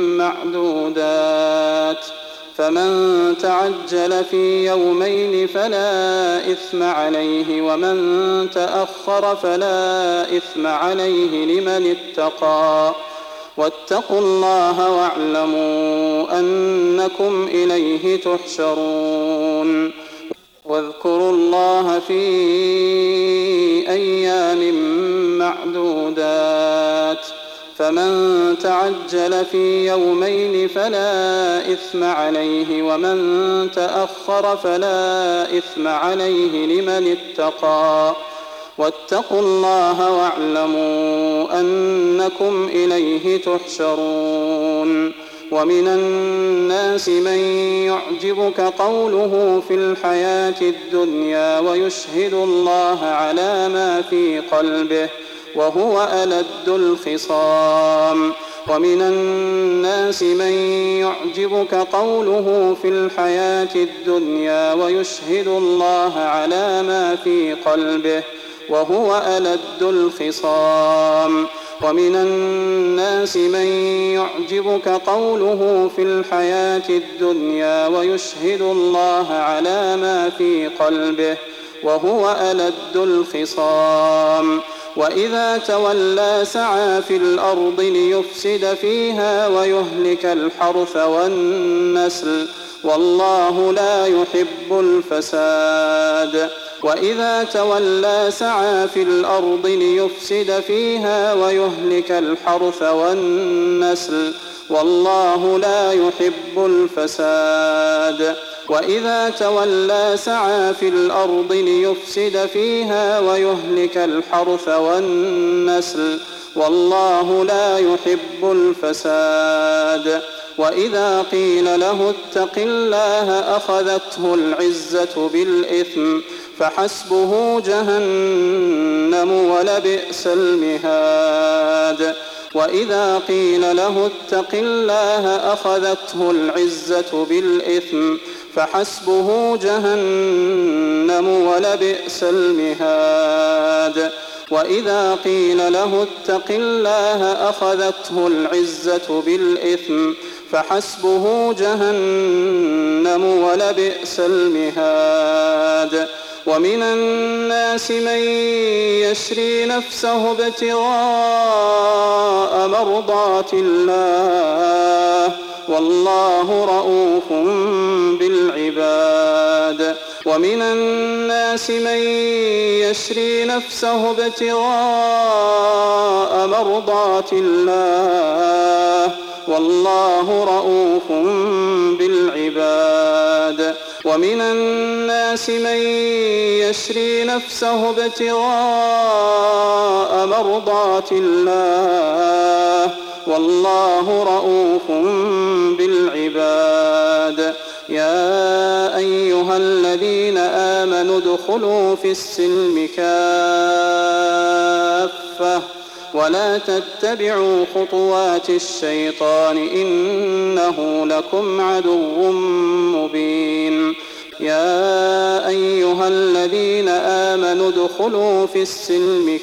معدودات فمن تعجل في يومين فلا إثم عليه ومن تأخر فلا إثم عليه لمن اتقى واتقوا الله واعلموا أنكم إليه تحشرون واذكروا الله في أيام معدودات فمن تعجل في يومين فلا إثم عليه ومن تأخر فلا إثم عليه لمن اتقى واتقوا الله واعلموا أنكم إليه تحشرون ومن الناس من يعجبك قوله في الحياة الدنيا ويشهد الله على ما في قلبه وهو ألد الخصام ومن الناس من يعجبك قوله في الحياة الدنيا ويشهد الله على ما في قلبه وهو ألد الخصام ومن الناس من يعجبك قوله في الحياة الدنيا ويشهد الله على ما في قلبه وهو ألد الخصام وإذا تولى سعى في الأرض ليفسد فيها ويهلك الحرث والنسل والله لا يحب الفساد وإذا تولى سعى في الأرض ليفسد فيها ويهلك الحرث والنسل والله لا يحب الفساد وإذا تولى سعى في الأرض ليفسد فيها ويهلك الحرث والنسل والله لا يحب الفساد وإذا قيل له اتق الله أخذته العزة بالإثم فحسبه جهنم ولبئس المهاد وإذا قيل له اتق الله أخذته العزة بالإثم فحسبه جهنم ولبئس المهاد وإذا قيل له اتق الله أخذته العزة بالإثم فحسبه جهنم ولبئس المهاد ومن الناس من يشري نفسه ابتغاء مرضات الله والله رؤوف بالعباد ومن الناس من يشري نفسه ابتغاء مرضات الله والله رؤوف بالعباد ومن الناس من يشري نفسه ابتغاء مرضات الله والله رؤوف بالعباد يا أيها الذين آمنوا ادخلوا في السلم كافة ولا تتبعوا خطوات الشيطان إنه لكم عدو مبين يا أيها الذين آمنوا ادخلوا في السلم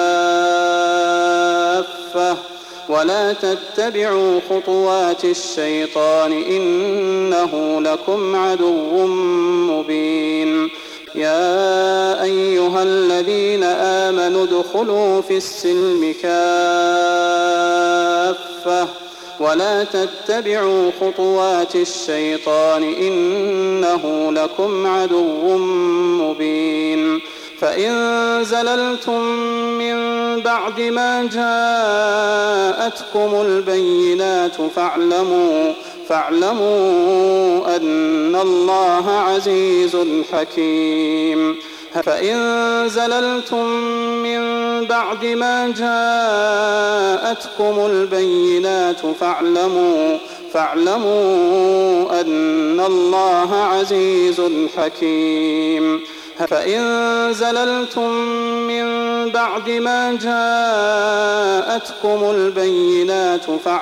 كافة ولا تتبعوا خطوات الشيطان إنه لكم عدو مبين يا أيها الذين آمنوا ادخلوا في السلم كافة ولا تتبعوا خطوات الشيطان إنه لكم عدو مبين فإن زللتم من بعد ما جاءتكم البينات فاعلموا أن الله عزيز حكيم فإن زللتم من بعد ما جاءتكم البينات فاعلموا أن الله عزيز حكيم فإن زللتم من بعد ما جاءتكم البينات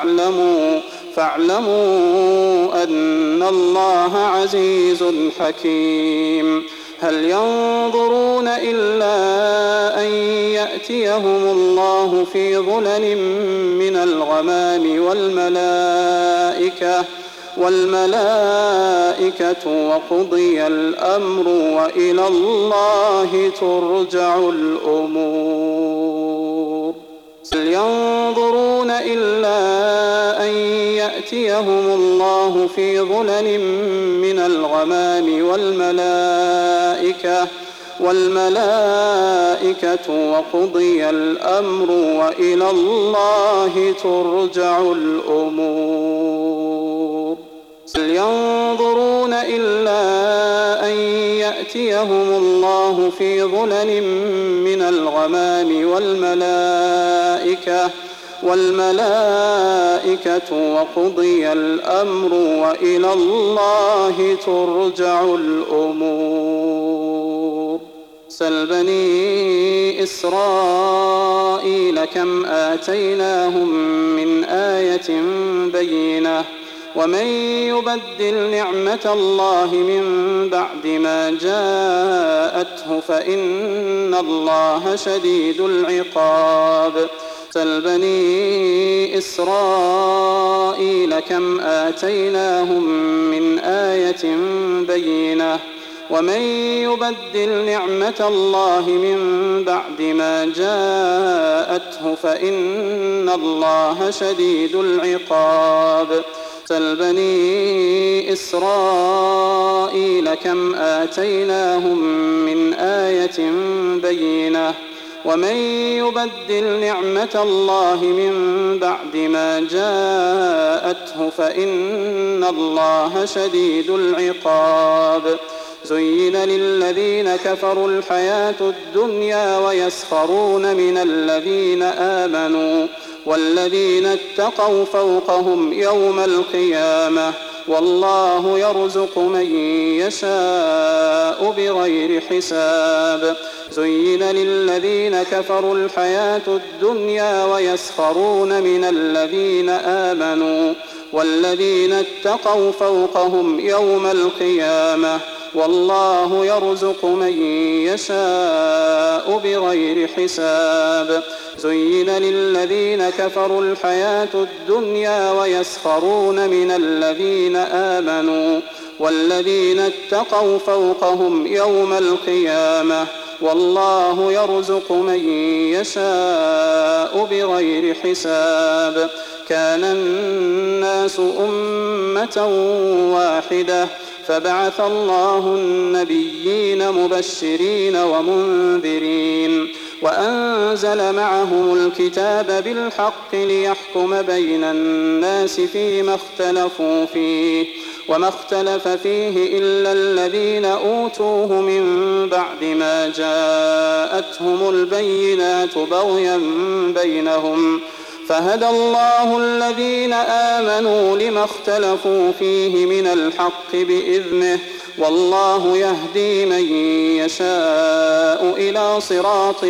فاعلموا أن الله عزيز حكيم هل ينظرون إلا أن يأتيهم الله في ظلل من الغمام والملائكة وقضي الأمر وإلى الله ترجع الأمور هل ينظرون إلا أن يأتيهم الله في ظلل من الغمام والملائكة وقضي الأمر وإلى الله ترجع الأمور هل ينظرون إلا أن يأتيهم الله في ظلل من الغمام والملائكة وقضي الأمر وإلى الله ترجع الأمور سل بني إسرائيل كم آتيناهم من آية بينة ومن يبدل نعمة الله من بعد ما جاءته فإن الله شديد العقاب سل بني إسرائيل كم آتيناهم من آية بينة ومن يبدل نعمة الله من بعد ما جاءته فإن الله شديد العقاب سل بني إسرائيل كم آتيناهم من آية بينة ومن يبدل نعمة الله من بعد ما جاءته فإن الله شديد العقاب زين للذين كفروا الحياة الدنيا ويسخرون من الذين آمنوا والذين اتقوا فوقهم يوم القيامة والله يرزق من يشاء بغير حساب زين للذين كفروا الحياة الدنيا ويسخرون من الذين آمنوا والذين اتقوا فوقهم يوم القيامة والله يرزق من يشاء بغير حساب زين للذين كفروا الحياة الدنيا ويسخرون من الذين آمنوا والذين اتقوا فوقهم يوم القيامة والله يرزق من يشاء بغير حساب كان الناس أمة واحدة فبعث الله النبيين مبشرين ومنذرين وأنزل معهم الكتاب بالحق ليحكم بين الناس فيما اختلفوا فيه وما اختلف فيه إلا الذين أوتوه من بعد ما جاءتهم البينات بغيا بينهم فهدى الله الذين آمنوا لما اختلفوا فيه من الحق بإذنه والله يهدي من يشاء إلى صراط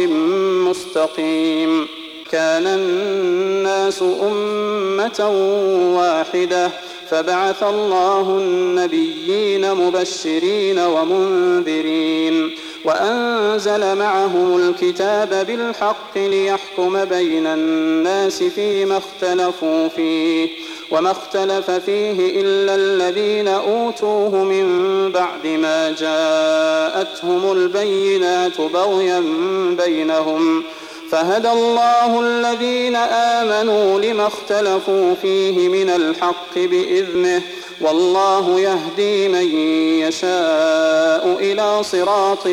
مستقيم كان الناس أمة واحدة فبعث الله النبيين مبشرين ومنذرين وأنزل معهم الكتاب بالحق ليحكم بين الناس فيما اختلفوا فيه وما اختلف فيه إلا الذين أوتوه من بعد ما جاءتهم البينات بغيا بينهم فهدى الله الذين آمنوا لما اختلفوا فيه من الحق بإذنه والله يهدي من يشاء إلى صراط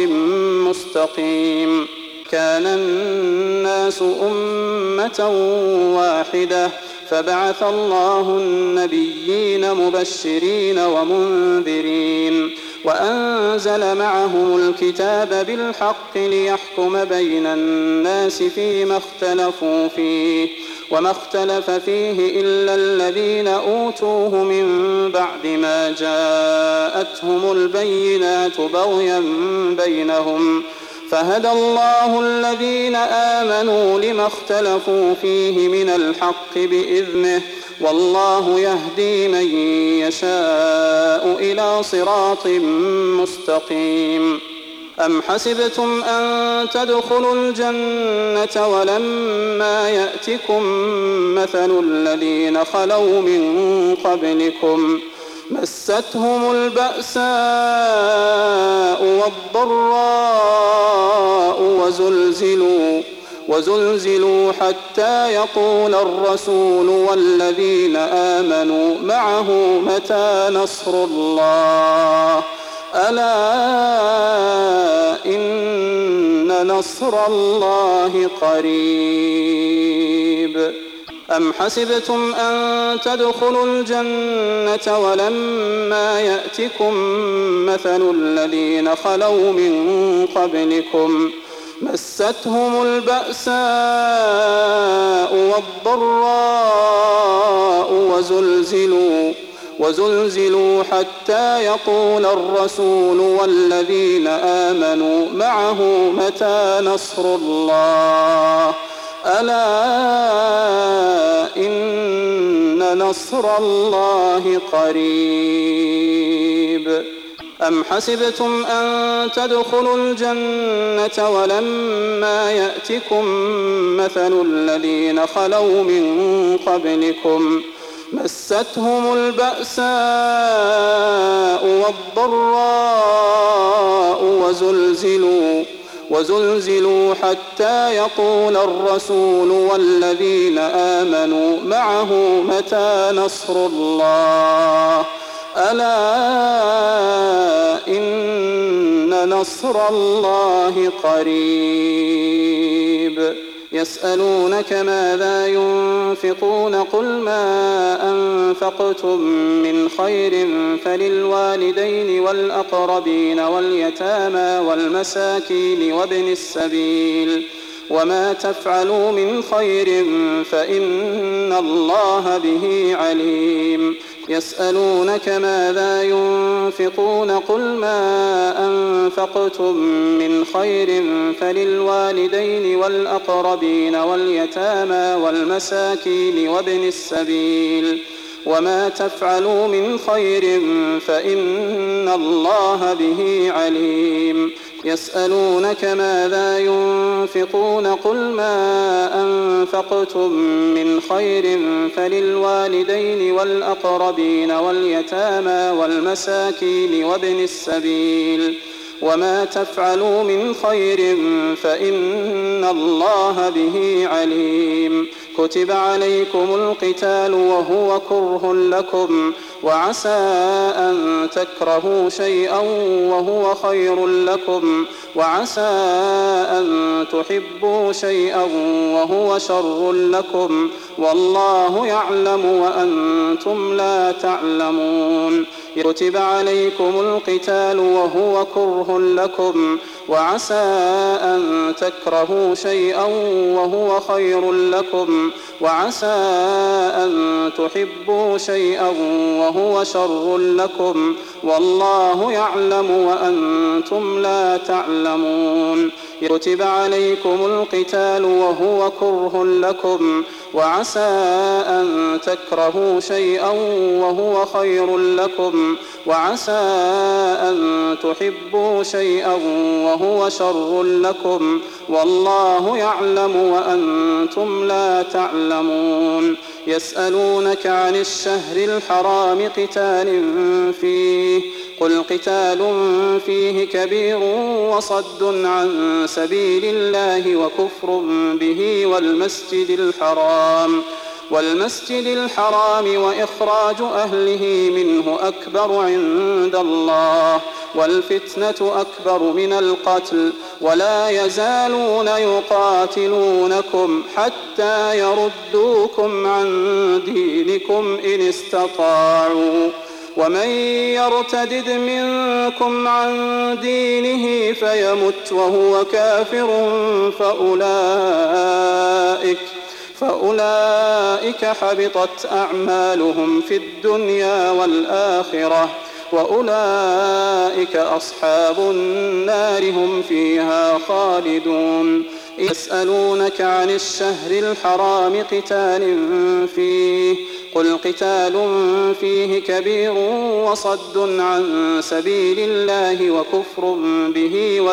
مستقيم كان الناس أمة واحدة فبعث الله النبيين مبشرين ومنذرين وأنزل معهم الكتاب بالحق ليحكم بين الناس فيما اختلفوا فيه وما اختلف فيه إلا الذين أوتوه من بعد ما جاءتهم البينات بغيا بينهم فهدى الله الذين آمنوا لما اختلفوا فيه من الحق بإذنه والله يهدي من يشاء إلى صراط مستقيم أم حسبتم أن تدخلوا الجنة ولما يأتكم مثل الذين خلوا من قبلكم مستهم البأساء وزلزلوا حتى يقول الرسول والذين آمنوا معه متى نصر الله ألا إن نصر الله قريب أم حسبتم أن تدخلوا الجنة ولما يأتكم مثل الذين خلوا من قبلكم مستهم البأساء والضراء وزلزلوا حتى يقول الرسول والذين آمنوا معه متى نصر الله ألا إن نصر الله قريب أم حسبتم أن تدخلوا الجنة ولما يأتكم مثل الذين خلوا من قبلكم مستهم البأساء والضراء وزلزلوا حتى يقول الرسول والذين آمنوا معه متى نصر الله ألا إن نصر الله قريب يسألونك ماذا ينفقون قل ما أنفقتم من خير فللوالدين والأقربين واليتامى والمساكين وابن السبيل وما تفعلوا من خير فإن الله به عليم يسألونك ماذا ينفقون قل ما أنفقتم من خير فللوالدين والأقربين واليتامى والمساكين وابن السبيل وما تفعلوا من خير فإن الله به عليم يسألونك ماذا ينفقون قل ما أنفقتم من خير فللوالدين والأقربين واليتامى والمساكين وابن السبيل وما تفعلوا من خير فإن الله به عليم كتب عليكم القتال وهو كره لكم وعسى أن تكرهوا شيئا وهو خير لكم وعسى أن تحبوا شيئا وهو شر لكم والله يعلم وأنتم لا تعلمون كتب عليكم القتال وهو كره لكم وعسى أن تكرهوا شيئا وهو خير لكم وعسى أن تحبوا شيئا وهو شر لكم والله يعلم وأنتم لا تعلمون كتب عليكم القتال وهو كره لكم وعسى أن تكرهوا شيئا وهو خير لكم وعسى أن تحبوا شيئا وهو شر لكم والله يعلم وأنتم لا تعلمون يسألونك عن الشهر الحرام قتال فيه قل قتال فيه كبير وصد عن سبيل الله وكفر به والمسجد الحرام وإخراج أهله منه أكبر عند الله والفتنة أكبر من القتل ولا يزالون يقاتلونكم حتى يردوكم عن دينكم إن استطاعوا ومن يرتدد منكم عن دينه فيمت وهو كافر فأولئك حبطت أعمالهم في الدنيا والآخرة وأولئك أصحاب النار هم فيها خالدون يسألونك عن الشهر الحرام قتال فيه قل قتال فيه كبير وصد عن سبيل الله وكفر به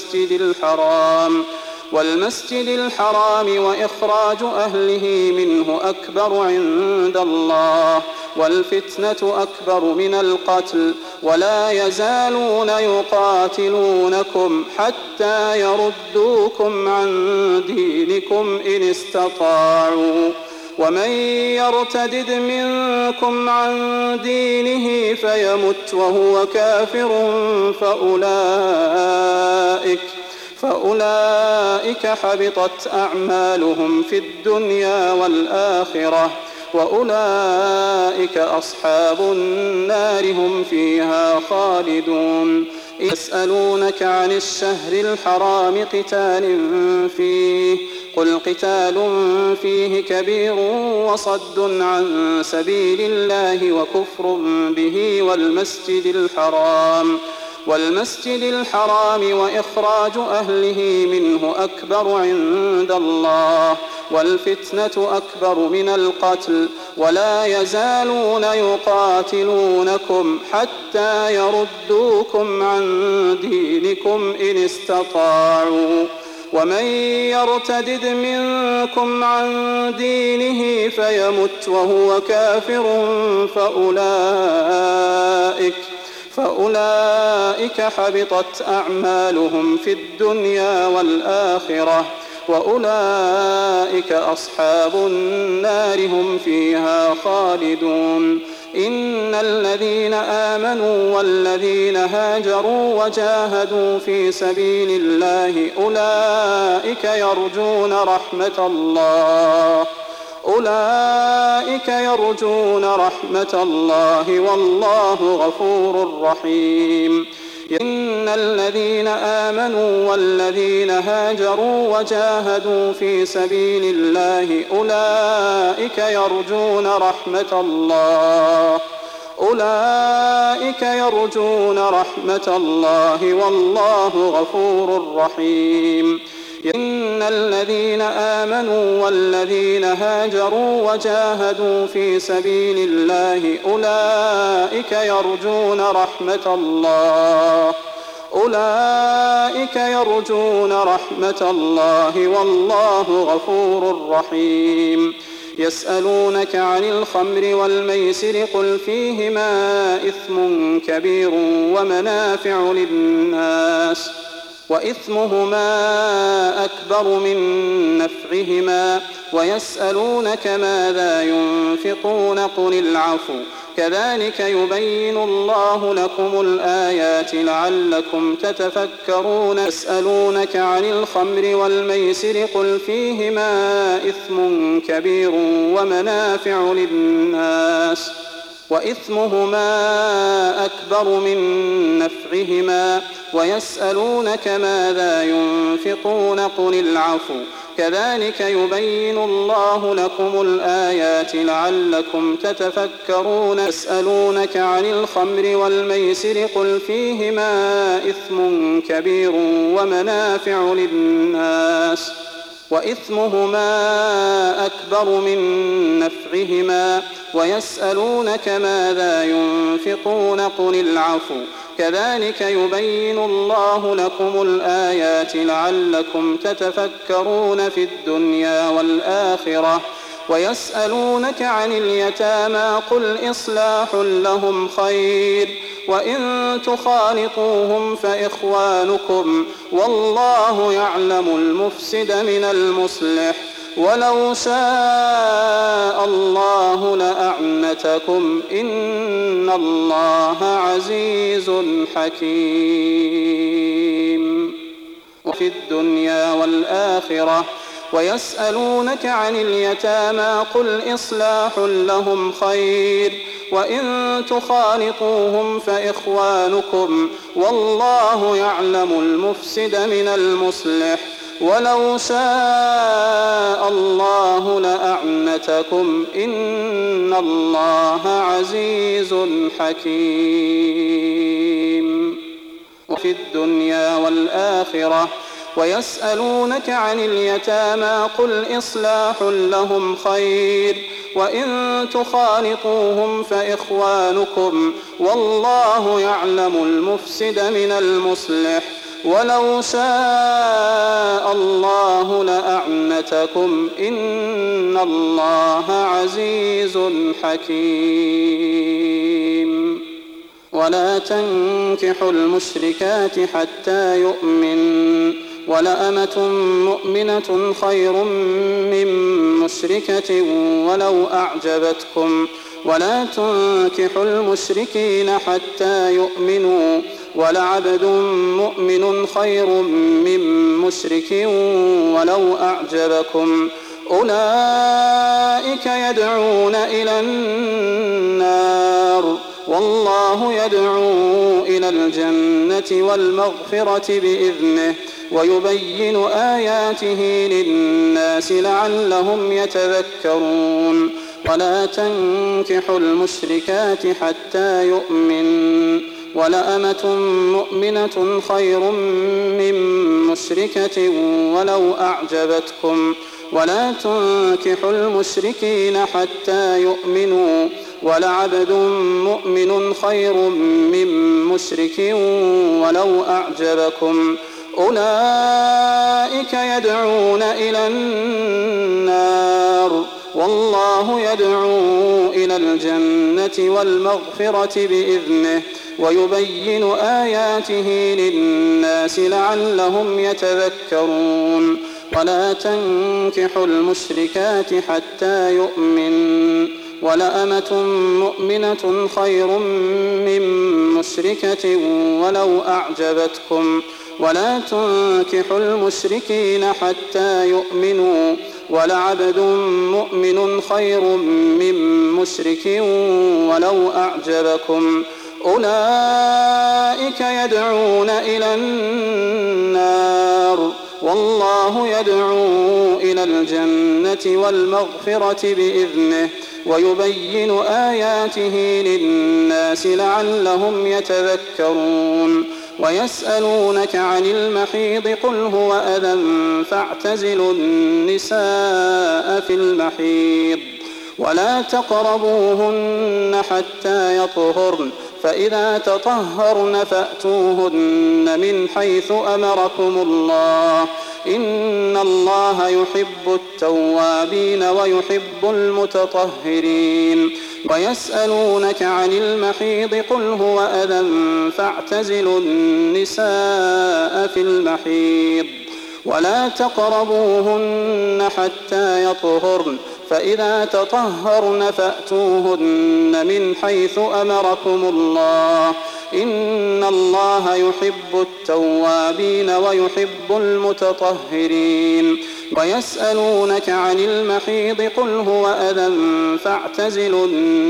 والمسجد الحرام وإخراج أهله منه أكبر عند الله والفتنة أكبر من القتل ولا يزالون يقاتلونكم حتى يردوكم عن دينكم إن استطاعوا ومن يرتدد منكم عن دينه فيمت وهو كافر فأولئك حبطت أعمالهم في الدنيا والآخرة وأولئك أصحاب النار هم فيها خالدون يسألونك عن الشهر الحرام قتال فيه قل قتال فيه كبير وصد عن سبيل الله وكفر به والمسجد الحرام وإخراج أهله منه أكبر عند الله والفتنة أكبر من القتل ولا يزالون يقاتلونكم حتى يردوكم عن دينكم إن استطاعوا ومن يرتدد منكم عن دينه فيمت وهو كافر فأولئك حبطت أعمالهم في الدنيا والآخرة وأولئك أصحاب النار هم فيها خالدون إن الذين آمنوا والذين هاجروا وجاهدوا في سبيل الله أولئك يرجون رحمة الله والله غفور رحيم إن الذين آمنوا والذين هاجروا وجاهدوا في سبيل الله أولئك يرجون رحمة الله والله غفور رحيم إن الذين آمنوا والذين هاجروا وجاهدوا في سبيل الله أولئك يرجون رحمة الله والله غفور رحيم يسألونك عن الخمر والميسر قل فيهما إثم كبير ومنافع للناس وإثمهما أكبر من نفعهما ويسألونك ماذا ينفقون قل العفو كذلك يبين الله لكم الآيات لعلكم تتفكرون يسألونك عن الخمر والميسر قل فيهما إثم كبير ومنافع للناس وإثمهما أكبر من نفعهما ويسألونك ماذا ينفقون قل العفو كذلك يبين الله لكم الآيات لعلكم تتفكرون يسألونك عن الخمر والميسر قل فيهما إثم كبير ومنافع للناس وإثمهما أكبر من نفعهما ويسألونك ماذا ينفقون قل العفو كذلك يبين الله لكم الآيات لعلكم تتفكرون في الدنيا والآخرة ويسألونك عن اليتامى قل إصلاح لهم خير وإن تخالطوهم فإخوانكم والله يعلم المفسد من المصلح ولو شاء الله لأعنتكم إن الله عزيز حكيم وفي الدنيا والآخرة ويسألونك عن اليتامى قل إصلاح لهم خير وإن تخالطوهم فإخوانكم والله يعلم المفسد من المصلح ولو شاء الله لأعنتكم إن الله عزيز حكيم وفي الدنيا والآخرة ويسألونك عن اليتامى قل إصلاح لهم خير وإن تخالطوهم فإخوانكم والله يعلم المفسد من المصلح ولو شاء الله لأعنتكم إن الله عزيز حكيم. ولا تنكحوا المشركات حتى يؤمن ولأمة مؤمنة خير من مشركة ولو أعجبتكم ولا تنكحوا المشركين حتى يؤمنوا ولعبد مؤمن خير من مشرك ولو أعجبكم أولئك يدعون إلى النار والله يدعو إلى الجنة والمغفرة بإذنه ويبين آياته للناس لعلهم يتذكرون. ولا تنكحوا المشركات حتى يؤمن ولأمة مؤمنة خير من مشركة ولو أعجبتكم ولا تنكحوا المشركين حتى يؤمنوا ولعبد مؤمن خير من مشرك ولو أعجبكم أولئك يدعون إلى النار والله يدعو إلى الجنة والمغفرة بإذنه ويبين آياته للناس لعلهم يتذكرون. ولا تنكحوا المشركات حتى يؤمن ولأمة مؤمنة خير من مشركة ولو أعجبتكم ولا تنكحوا المشركين حتى يؤمنوا ولعبد مؤمن خير من مشرك ولو أعجبكم أولئك يدعون إلى النار والله يدعو إلى الجنة والمغفرة بإذنه ويبين آياته للناس لعلهم يتذكرون. ويسألونك عن المحيض قل هو أذى فاعتزلوا النساء في المحيض ولا تقربوهن حتى يطهرن فإذا تطهرن فأتوهن من حيث أمركم الله إن الله يحب التوابين ويحب المتطهرين. ويسألونك عن المحيض قل هو أذى فاعتزلوا النساء في المحيض ولا تقربوهن حتى يطهرن فإذا تطهرن فأتوهن من حيث أمركم الله إن الله يحب التوابين ويحب المتطهرين. ويسألونك عن المحيض قل هو أذى فاعتزلوا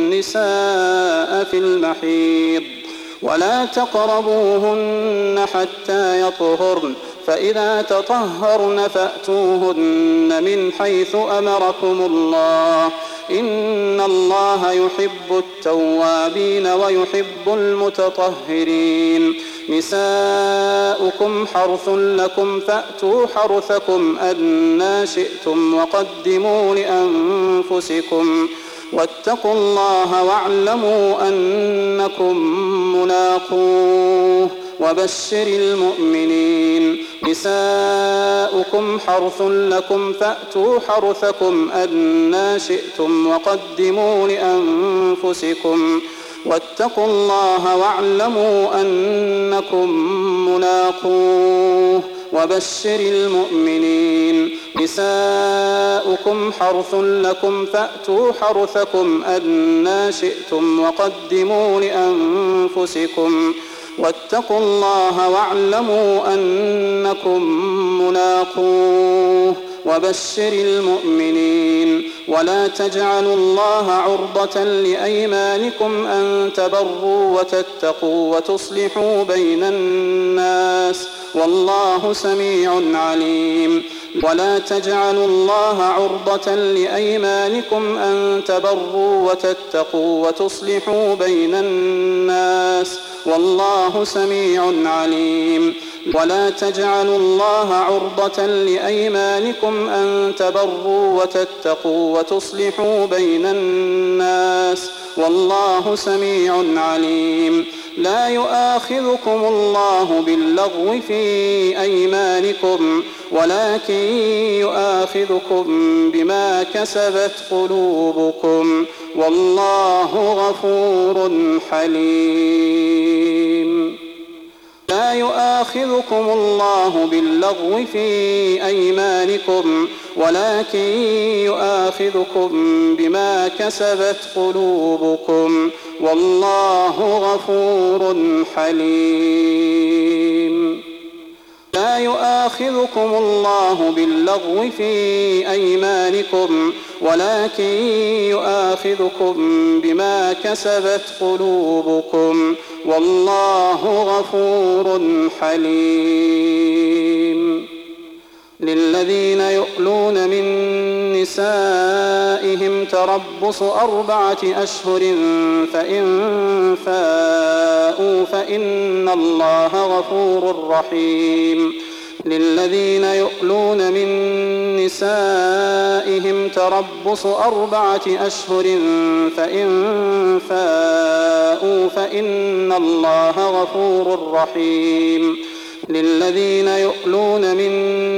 النساء في المحيض ولا تقربوهن حتى يطهرن فإذا تطهرن فأتوهن من حيث أمركم الله إن الله يحب التوابين ويحب المتطهرين. نساؤكم حرث لكم فأتوا حرثكم أنى شئتم وقدموا لأنفسكم واتقوا الله واعلموا أنكم ملاقوه وبشر المؤمنين. نساؤكم حرث لكم فأتوا حرثكم أنى شئتم وقدموا لأنفسكم واتقوا الله واعلموا أنكم ملاقوه وبشر المؤمنين. نساؤكم حرث لكم فأتوا حرثكم أنى شئتم وقدموا لأنفسكم واتقوا الله واعلموا أنكم ملاقوه وبشر المؤمنين. ولا تجعلوا الله عرضة لأيمانكم أن تبروا وتتقوا وتصلحوا بين الناس والله سميع عليم. ولا تجعلوا الله عرضة لأيمانكم أن تبروا وتتقوا وتصلحوا بين الناس والله سميع عليم. ولا تجعلوا الله عرضة لأيمانكم أن تبروا وتتقوا وتصلحوا بين الناس والله سميع عليم. لا يؤاخذكم الله باللغو في أيمانكم ولكن يؤاخذكم بما كسبت قلوبكم والله غفور حليم. لا يؤاخذكم الله باللغو في أيمانكم ولكن يؤاخذكم بما كسبت قلوبكم والله غفور حليم. لا يؤاخذكم الله باللغو في أيمانكم ولكن يؤاخذكم بما كسبت قلوبكم والله غفور حليم. للذين يؤلون من نسائهم تربص 4 أشهر فإن فاءوا فإن الله غفور رحيم. للذين يؤلون من نسائهم تربص 4 أشهر فإن فاءوا فإن الله غفور رحيم. للذين يؤلون من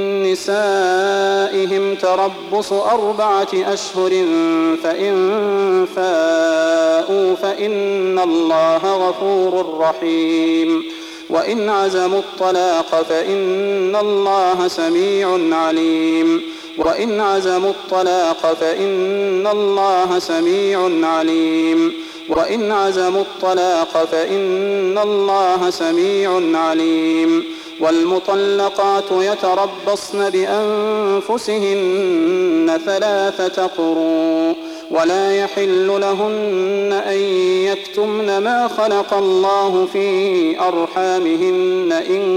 نسائهم تربص 4 أشهر فإن فاءوا فإن الله غفور رحيم. وإن عزموا الطلاق فإن الله سميع عليم. وإن عزموا الطلاق فإن الله سميع عليم. وإن عزموا الطلاق فإن الله سميع عليم. والمطلقات يتربصن بأنفسهن 3 قروء ولا يحل لهن أن يكتمن ما خلق الله في أرحامهن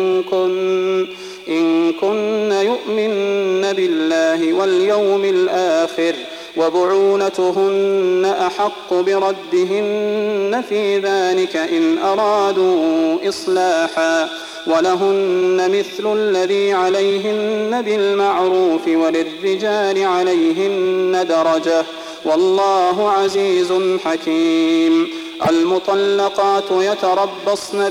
إن كن يؤمن بالله واليوم الآخر وبعولتهن أحق بردهن في ذلك إن أرادوا إصلاحا ولهن مثل الذي عليهن بالمعروف وللرجال عليهن درجة والله عزيز حكيم. المطلقات يتربصن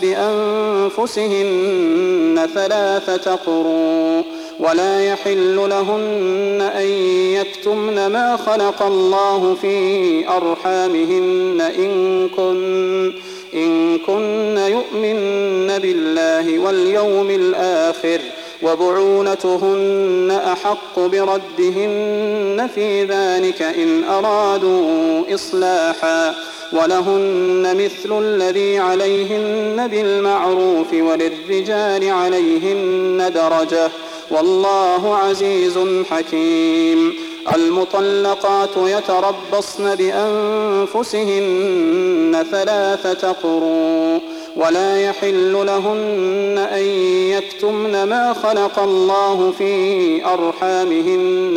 بأنفسهن 3 قروء ولا يحل لهن أن يكتمن ما خلق الله في أرحامهن إن كن يؤمن بالله واليوم الآخر وبعولتهن أحق بردهن في ذلك إن أرادوا إصلاحا ولهن مثل الذي عليهن بالمعروف وللرجال عليهن درجة والله عزيز حكيم. المطلقات يتربصن بأنفسهن 3 قروء ولا يحل لهن أن يكتمن ما خلق الله في أرحامهن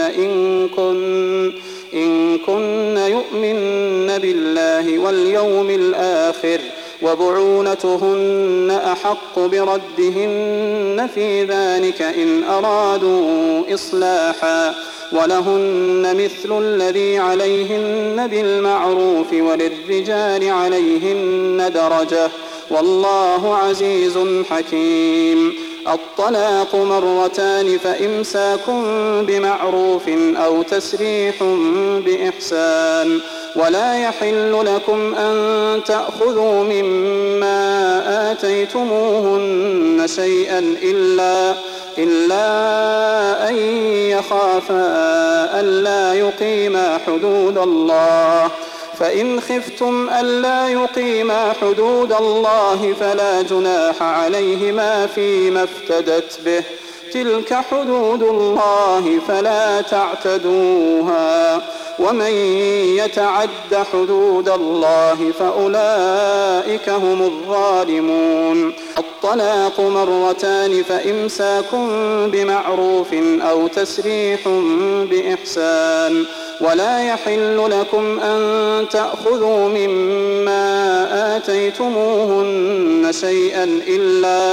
إن كن يؤمن بالله واليوم الآخر وبعولتهن أحق بردهن في ذلك إن أرادوا إصلاحا ولهن مثل الذي عليهن بالمعروف وللرجال عليهن درجة والله عزيز حكيم. الطلاق 2 فإمساك بمعروف أو تسريح بإحسان ولا يحل لكم أن تأخذوا مما آتيتموهن شيئا إلا أن يخافا ألا يقيما حدود الله فإن خفتم ألا يقيما حدود الله فلا جناح عليهما فيما افتدت به تلك حدود الله فلا تعتدوها ومن يتعد حدود الله فأولئك هم الظالمون. الطلاق 2 فإمساك بمعروف أو تسريح بإحسان ولا يحل لكم أن تأخذوا مما آتيتموهن شيئا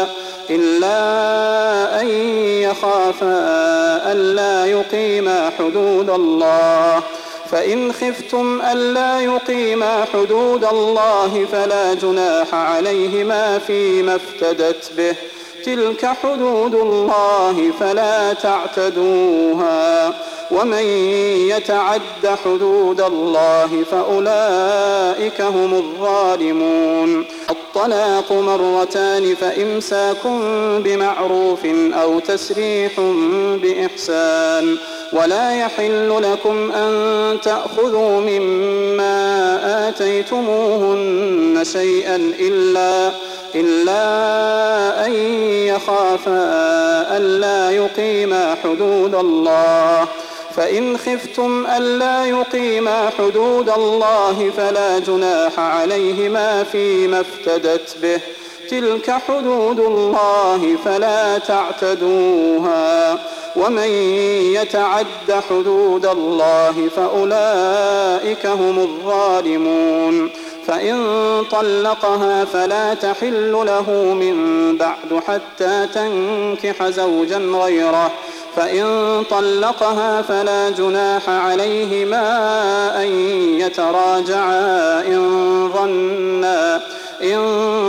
إلا أن يخافا ألا يقيما حدود الله. فإن خفتم ألا يقيما حدود الله فلا جناح عليهما فيما افتدت به، تلك حدود الله فلا تعتدوها، ومن يتعد حدود الله فأولئك هم الظالمون. الطلاق مرتان فإمساك بمعروف أو تسريح بإحسان، ولا يحل لكم أن تأخذوا مما آتيتموهن شيئا إلا أن يخافا ألا يقيما حدود الله. فإن خفتم ألا يقيما حدود الله فلا جناح عليهما فيما افتدت به، تلك حدود الله فلا تعتدوها، ومن يتعد حدود الله فأولئك هم الظالمون. فإن طلقها فلا تحل له من بعد حتى تنكح زوجا غيره، فإن طلقها فلا جناح عليهما أن يتراجعا إن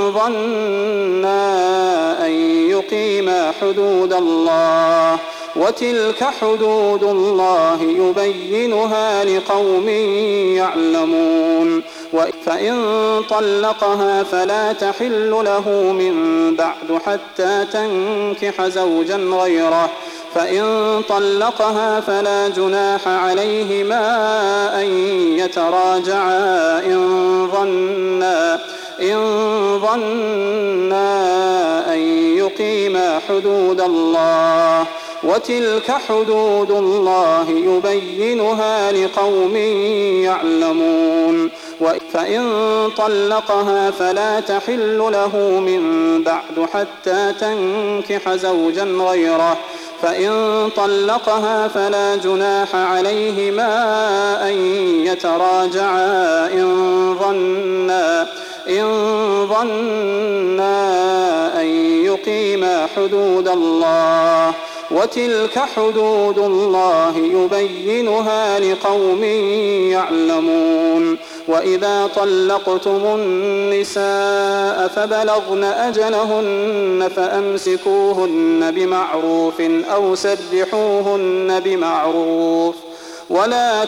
ظنا أن يقيما حدود الله، وتلك حدود الله يبينها لقوم يعلمون. فإن طلقها فلا تحل له من بعد حتى تنكح زوجا غيره، فإن طلقها فلا جناح عليهما أن يتراجعا إن ظنا أن يقيما حدود الله، وتلك حدود الله يبينها لقوم يعلمون. فإن طلقها فلا تحل له من بعد حتى تنكح زوجا غيره، فإن طلقها فلا جناح عليهما أن يتراجعا إن ظنا أن يقيما حدود الله، وتلك حدود الله يبينها لقوم يعلمون. وإذا طلقتم النساء فبلغن أجلهن فأمسكوهن بمعروف أو سرحوهن بمعروف، ولا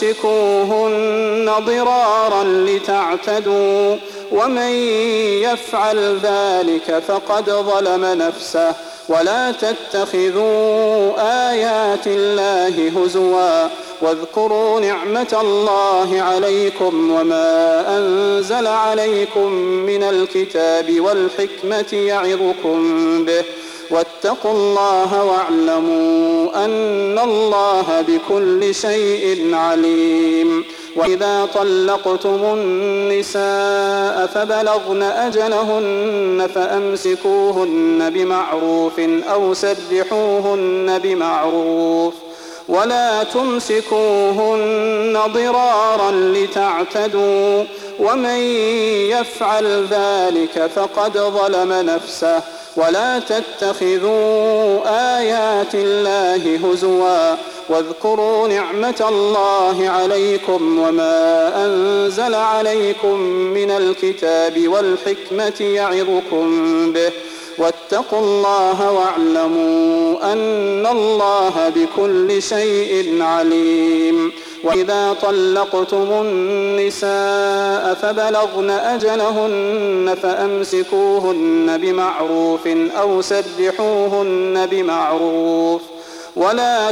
تمسكوهن ضرارا لتعتدوا، ومن يفعل ذلك فقد ظلم نفسه. ولا تتخذوا آيات الله هزوا، واذكروا نعمة الله عليكم وما أنزل عليكم من الكتاب والحكمة يعظكم به، واتقوا الله واعلموا أن الله بكل شيء عليم. وإذا طلقتم النساء فبلغن أجلهن فأمسكوهن بمعروف أو سرحوهن بمعروف، ولا تمسكوهن ضرارا لتعتدوا، ومن يفعل ذلك فقد ظلم نفسه. ولا تتخذوا آيات الله هزوا، واذكروا نعمة الله عليكم وما أنزل عليكم من الكتاب والحكمة يعظكم به، واتقوا الله واعلموا أن الله بكل شيء عليم. وإذا طلقتم النساء فبلغن أجلهن فأمسكوهن بمعروف أو سرحوهن بمعروف، ولا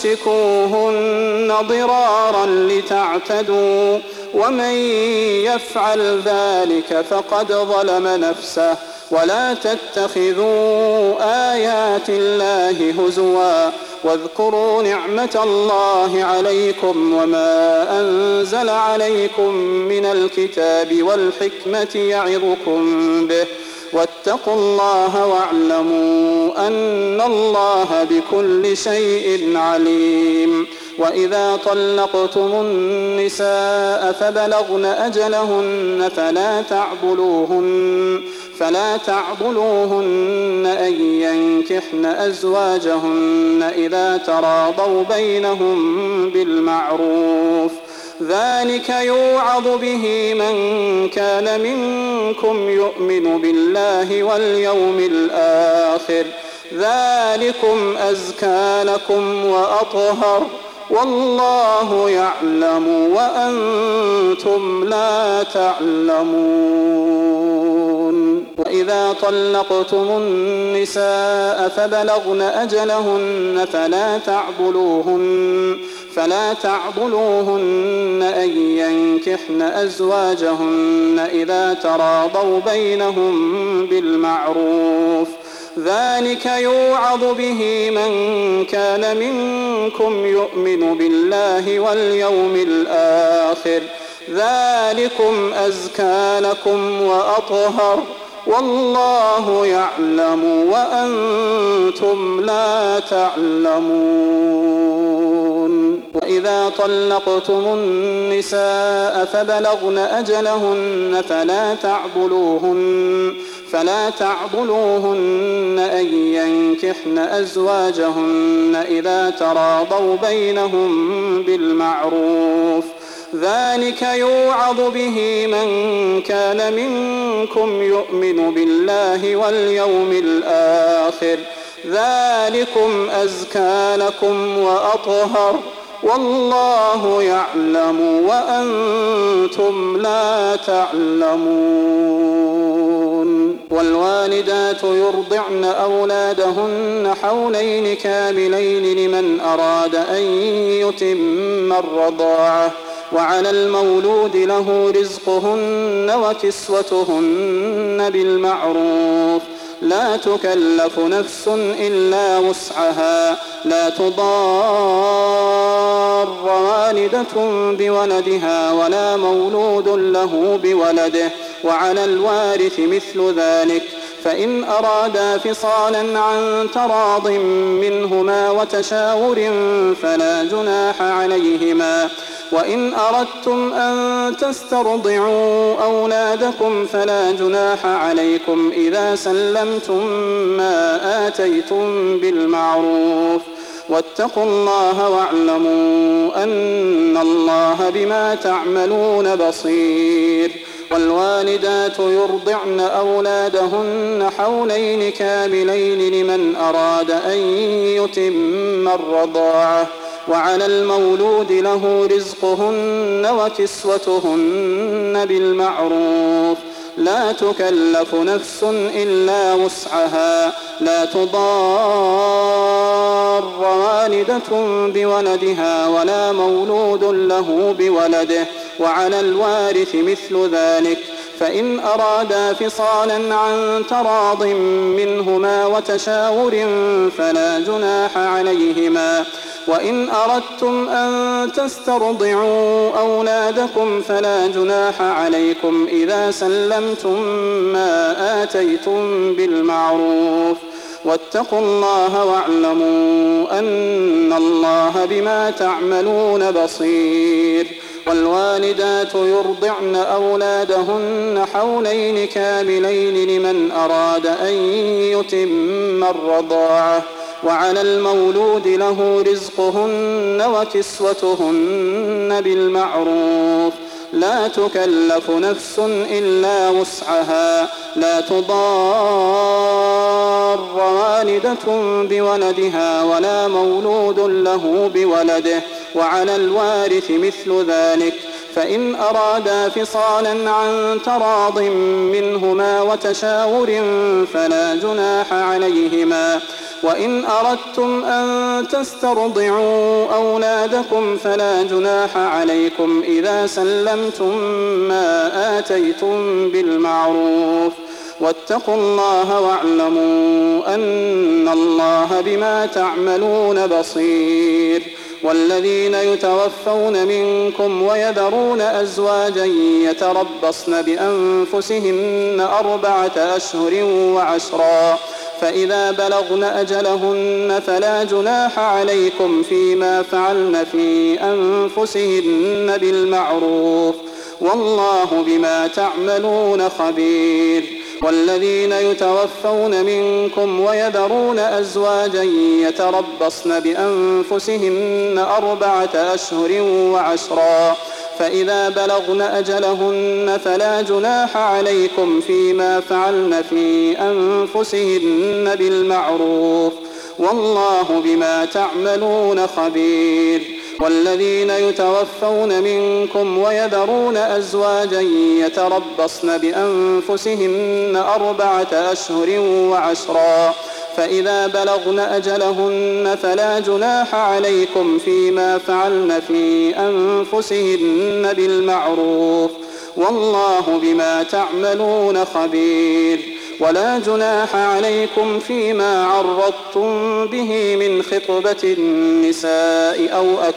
تمسكوهن ضرارا لتعتدوا، ومن يفعل ذلك فقد ظلم نفسه. ولا تتخذوا آيات الله هزوا، واذكروا نعمة الله عليكم وما أنزل عليكم من الكتاب والحكمة يعظكم به، واتقوا الله واعلموا أن الله بكل شيء عليم. وإذا طلقتم النساء فبلغن أجلهن فلا تعضلوهن أن ينكحن أزواجهن إذا تراضوا بينهم بالمعروف ذلك يوعظ به من كان منكم يؤمن بالله واليوم الآخر ذلكم أزكى لكم وأطهر والله يعلم وأنتم لا تعلمون وإذا طلقتم النساء فبلغن أجلهن فلا تعضلوهن أن ينكحن أزواجهن إذا تراضوا بينهم بالمعروف ذلك يوعظ به من كان منكم يؤمن بالله واليوم الآخر ذلكم أزكى لكم وأطهر والله يعلم وأنتم لا تعلمون وإذا طلقتم النساء فبلغن أجلهن فلا تعضلوهن أن ينكحن أزواجهن إذا تراضوا بينهم بالمعروف ذلك يوعظ به من كان منكم يؤمن بالله واليوم الآخر ذلكم أزكى لكم وأطهر والله يعلم وأنتم لا تعلمون والوالدات يرضعن أولادهن حولين كاملين لمن أراد أن يتم الرضاعة وعلى المولود له رزقهن وكسوتهن بالمعروف لا تكلف نفس إلا وسعها لا تضار والدة بولدها ولا مولود له بولده وعلى الوارث مثل ذلك فإن أرادا فصالا عن تراض منهما وتشاور فلا جناح عليهما وإن أردتم أن تسترضعوا أولادكم فلا جناح عليكم إذا سلمتم ما آتيتم بالمعروف واتقوا الله واعلموا أن الله بما تعملون بصير والوالدات يرضعن أولادهن حولين كاملين لمن أراد أن يتم الرضاعة وعلى المولود له رزقهن وكسوتهن بالمعروف لا تكلف نفس إلا وسعها لا تضار والدة بولدها ولا مولود له بولده وعلى الوارث مثل ذلك فإن أرادا فصالا عن تراض منهما وتشاور فلا جناح عليهما وإن أردتم أن تسترضعوا أولادكم فلا جناح عليكم إذا سلمتم ما آتيتم بالمعروف واتقوا الله واعلموا أن الله بما تعملون بصير والوالدات يرضعن أولادهن حولين كاملين لمن أراد أن يتم الرضاعة وعلى المولود له رزقهن وكسوتهن بالمعروف لا تكلف نفس إلا وسعها لا تضار والدة بولدها ولا مولود له بولده وعلى الوارث مثل ذلك فإن أرادا فصالا عن تراض منهما وتشاور فلا جناح عليهما وإن أردتم أن تسترضعوا أولادكم فلا جناح عليكم إذا سلمتم ما آتيتم بالمعروف واتقوا الله واعلموا أن الله بما تعملون بصير والذين يتوفون منكم ويذرون أزواجا يتربصن بأنفسهن 4 أشهر وعشرا فإذا بلغن أجلهن فلا جناح عليكم فيما فعلن في أنفسهن بالمعروف والله بما تعملون خبير والذين يتوفون منكم ويذرون أزواجا يتربصن بأنفسهن 4 أشهر و10 فإذا بلغن أجلهن فلا جناح عليكم فيما فعلن في أنفسهن بالمعروف والله بما تعملون خبير. والذين يتوفون منكم ويذرون أزواجا يتربصن بأنفسهن 4 أشهر و10 فإذا بلغن أجلهن فلا جناح عليكم فيما فعلن في أنفسهن بالمعروف والله بما تعملون خبير. ولا جناح عليكم فيما عرضتم به من خطبة النساء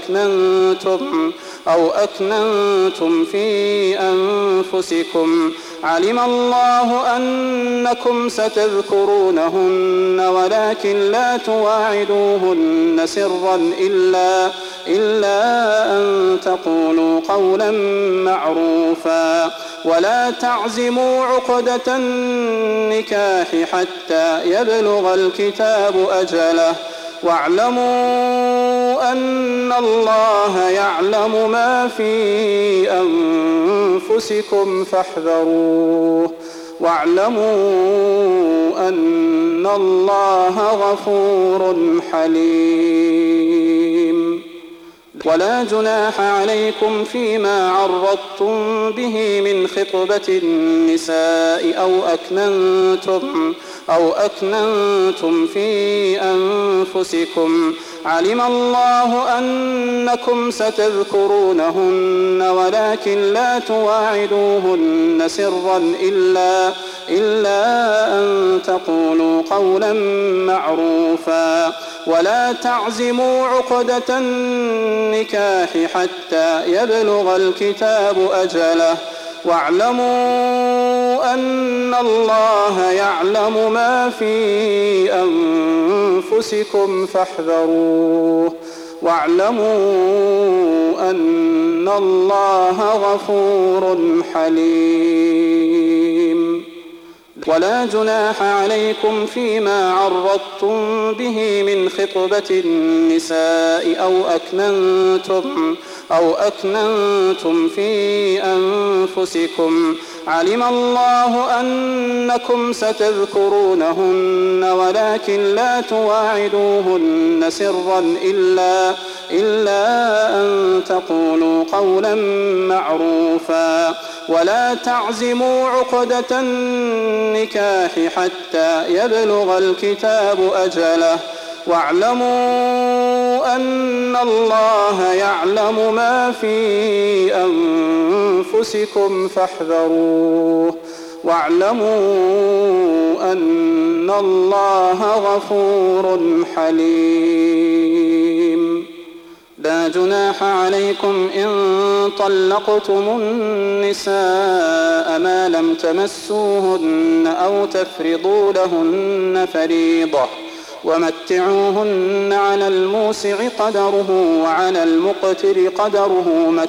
أو أكننتم في أنفسكم علم الله أنكم ستذكرونهن ولكن لا تواعدوهن سرا إلا أن تقولوا قولا معروفا ولا تعزموا عقدة النكاح حتى يبلغ الكتاب أجله واعلموا أن الله يعلم ما في أنفسكم فاحذروه واعلموا أن الله غفور حليم. ولا جناح عليكم فيما عرضتم به من خطبة النساء أو أكننتم في أنفسكم علم الله أنكم ستذكرونهن ولكن لا تواعدوهن سرا إلا أن تقولوا قولا معروفا ولا تعزموا عقدة النكاح حتى يبلغ الكتاب أجله واعلموا أن الله يعلم ما في أنفسكم فاحذروه واعلموا أن الله غفور حليم. ولا جناح عليكم فيما عرضتم به من خطبة النساء أو أكننتم في أنفسكم علم الله أنكم ستذكرونهن ولكن لا تواعدوهن سرا إلا أن تقولوا قولا معروفا ولا تعزموا عقدة النكاح حتى يبلغ الكتاب أجله واعلموا أن الله يعلم ما في أنفسكم فاحذروه واعلموا أن الله غفور حليم. لا جناح عليكم إن طلقتم النساء ما لم تمسوهن أو تفرضوا لهن فريضة ومتعوهن على الموسع قدره وعلى المقتر قدره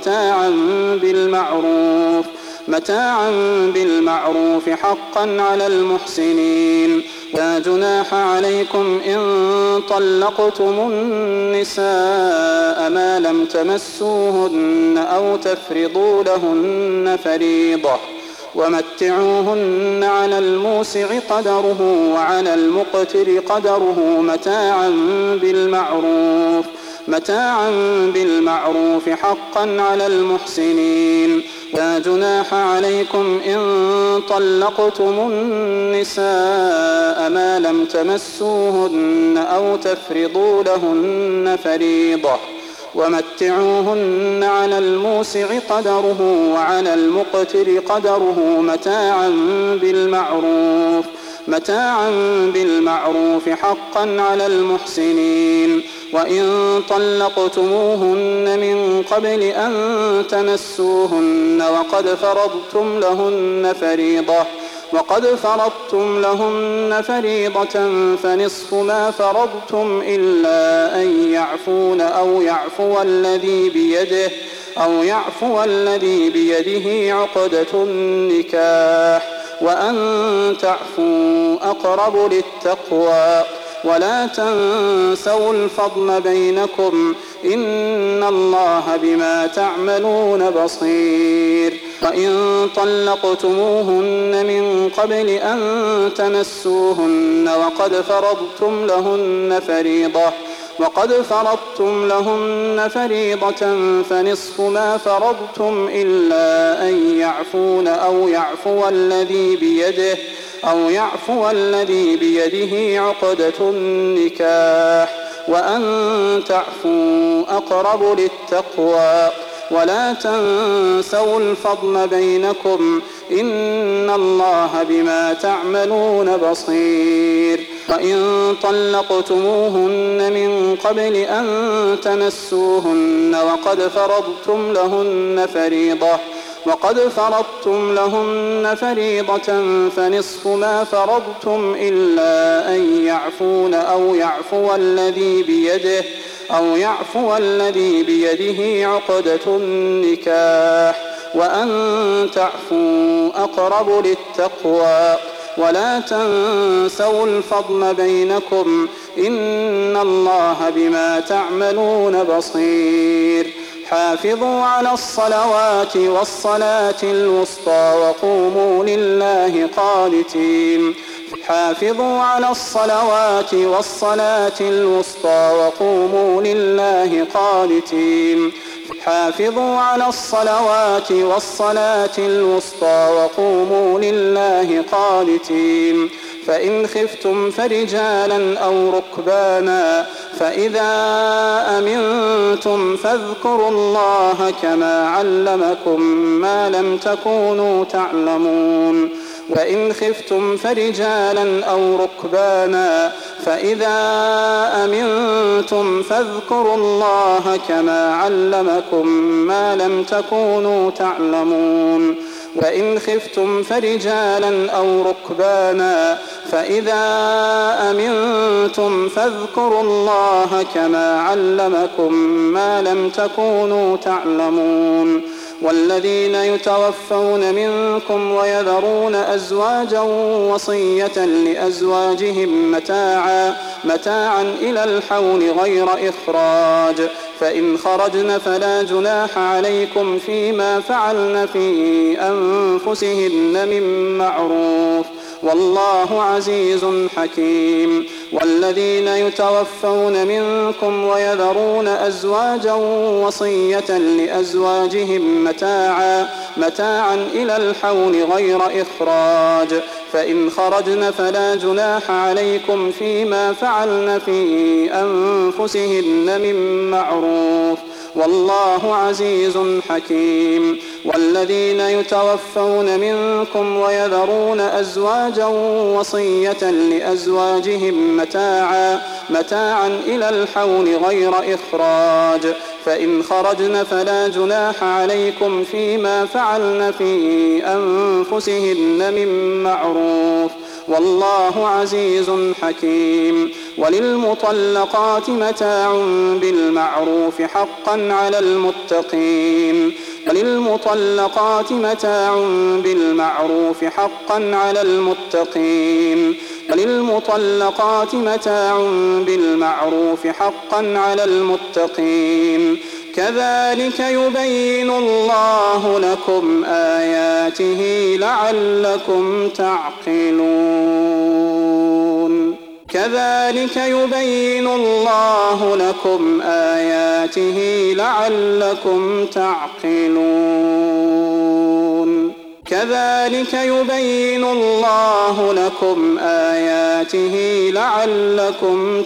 متاعا بالمعروف حقا على المحسنين. لا جناح عليكم إن طلقتم النساء ما لم تمسوهن أو تفرضوا لهن فريضة ومتعوهن على الموسع قدره وعلى المقتر قدره متاعا بالمعروف حقا على المحسنين. لا جناح عليكم إن طلقتم النساء ما لم تمسوهن أو تفرضوا لهن فريضة ومتعوهن على الموسع قدره وعلى المقتر قدره متاعا بالمعروف حقا على المحسنين. وإن طلقتموهن من قبل أن تمسوهن وقد فرضتم لهن فريضة فنصف ما فرضتم إلا أن يعفون أو يعفو الذي بيده عقدة النكاح وأن تعفوا أقرب للتقوى ولا تنسوا الفضل بينكم إن الله بما تعملون بصير وإن طلقتموهن من قبل أن تمسوهن وقد فرضتم لهن فريضة فنصف ما فرضتم إلا أن يعفون أو يعفو الذي بيده عقدة النكاح وأن تعفوا أقرب للتقوى ولا تنسوا الفضل بينكم إن الله بما تعملون بصير وإن طلقتموهن من قبل أن تمسوهن وقد فرضتم لهن فريضة فنصف ما فرضتم إلا أن يعفون أو يعفو الذي بيده عقدة النكاح وأن تعفوا أقرب للتقوى ولا تنسوا الفضل بينكم إن الله بما تعملون بصير حافظوا على الصلوات والصلاة الوسطى وقوموا لله قانتين حافظوا على الصلوات والصلاة الوسطى وقوموا لله قانتين حافظوا على الصلوات والصلاة الوسطى وقوموا لله قانتين فإن خفتم فرجالا أو ركبانا فإذا أمنتم فاذكروا الله كما علمكم ما لم تكونوا تعلمون وإن خفتم فرجالا أو ركبانا فإذا أمنتم فاذكروا الله كما علمكم ما لم تكونوا تعلمون وإن خفتم فرجالا أو ركبانا فإذا أمنتم فاذكروا الله كما علمكم ما لم تكونوا تعلمون والذين يتوفون منكم ويذرون أزواجا وصية لأزواجهم متاعا إلى الحول غير إخراج فإن خرجن فلا جناح عليكم فيما فعلن في أنفسهن من معروف والله عزيز حكيم والذين يتوفون منكم ويذرون أزواجا وصية لأزواجهم متاعا إلى الحول غير إخراج فإن خرجن فلا جناح عليكم فيما فعلن في أنفسهن من معروف والله عزيز حكيم والذين يتوفون منكم ويذرون أزواجا وصية لأزواجهم متاعا إلى الحول غير إخراج فإن خرجن فلا جناح عليكم فيما فعلن في أنفسهن من معروف والله عزيز حكيم وللمطلقات متاع بالمعروف حقا على المتقين وللمطلقات متاع بالمعروف حقا على المتقين وللمطلقات متاع بالمعروف حقا على المتقين كذلك يبين الله لكم آياته لعلكم تعقلون كذلك يبين الله لكم آياته لعلكم تعقلون كذلك يبين الله لكم آياته لعلكم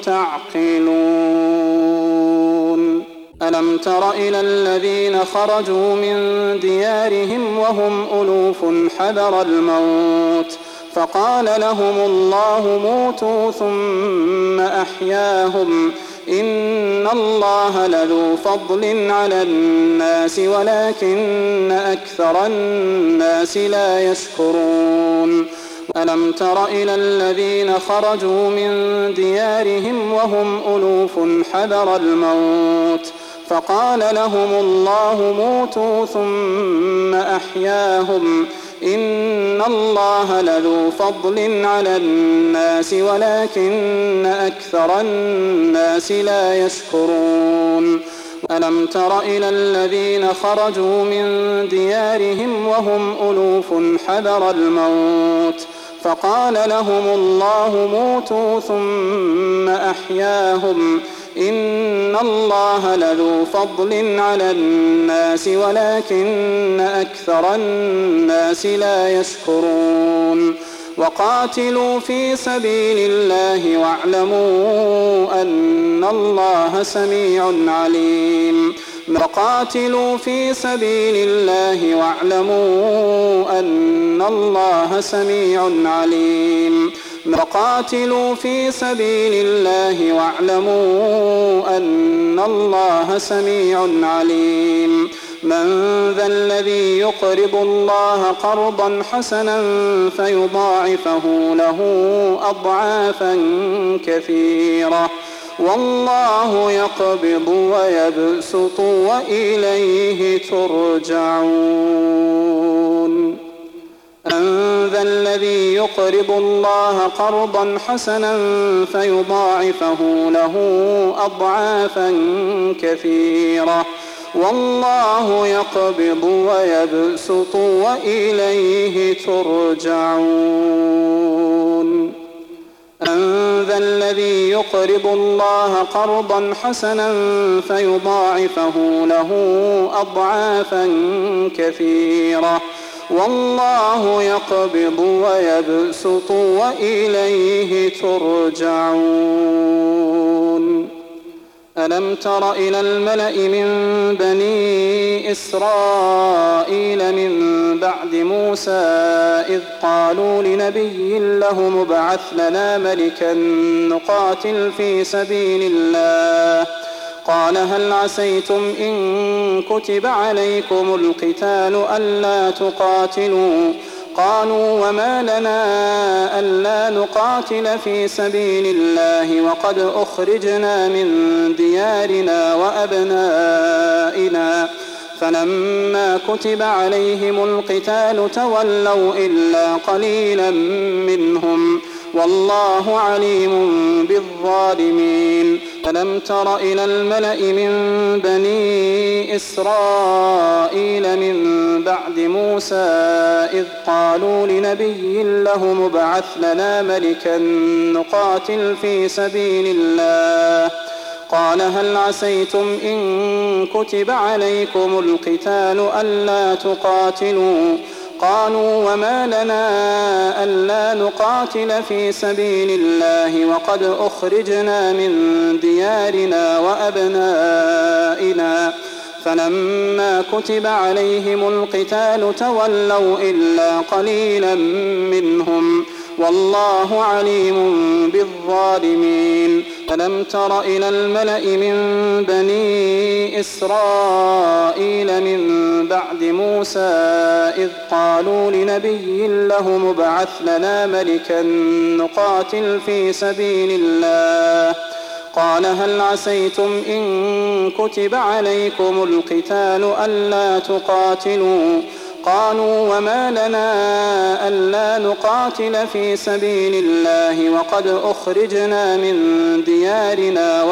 تعقلون ألم تر إلى الذين خرجوا من ديارهم وهم ألوف حذر الموت فقال لهم الله موتوا ثم أحياهم إن الله لذو فضل على الناس ولكن أكثر الناس لا يشكرون ألم تر إلى الذين خرجوا من ديارهم وهم ألوف حذر الموت فقال لهم الله موتوا ثم أحياهم إن الله لذو فضل على الناس ولكن أكثر الناس لا يشكرون ألم تر إلى الذين خرجوا من ديارهم وهم ألوف حذر الموت فقال لهم الله موتوا ثم أحياهم إن الله لذو فضل على الناس ولكن أكثر الناس لا يشكرون وقاتلوا في سبيل الله واعلموا أن الله سميع عليم وقاتلوا في سبيل الله واعلموا أن الله سميع عليم وقاتلوا في سبيل الله واعلموا أن الله سميع عليم من ذا الذي يقرض الله قرضا حسنا فيضاعفه له أضعافا كثيرة والله يقبض ويبسط وإليه ترجعون من ذا الذي يقرض الله قرضا حسنا فيضاعفه له أضعافا كثيرة والله يقبض ويبسط وإليه ترجعون من ذا الذي يقرض الله قرضا حسنا فيضاعفه له أضعافا كثيرة والله يقبض ويبسط وإليه ترجعون ألم تر إلى الملأ من بني إسرائيل من بعد موسى إذ قالوا لنبي له ابعث لنا ملكا نقاتل في سبيل الله قال هل عسيتم إن كتب عليكم القتال ألا تقاتلوا قالوا وما لنا ألا نقاتل في سبيل الله وقد أخرجنا من ديارنا وأبنائنا فلما كتب عليهم القتال تولوا إلا قليلا منهم والله عليم بالظالمين ألم تر إلى الملأ من بني إسرائيل من بعد موسى إذ قالوا لنبي له ابعث لنا ملكا نقاتل في سبيل الله قال هل عسيتم إن كتب عليكم القتال ألا تقاتلوا قالوا وما لنا ألا نقاتل في سبيل الله وقد أخرجنا من ديارنا وأبنائنا فلما كتب عليهم القتال تولوا إلا قليلا منهم والله عليم بالظالمين ألم تر إلى الملأ من بني إسرائيل من بعد موسى إذ قالوا لنبي له ابعث لنا ملكا نقاتل في سبيل الله قال هل عسيتم إن كتب عليكم القتال ألا تقاتلوا قالوا وما لنا ألا نقاتل في سبيل الله وقد أخرجنا من ديارنا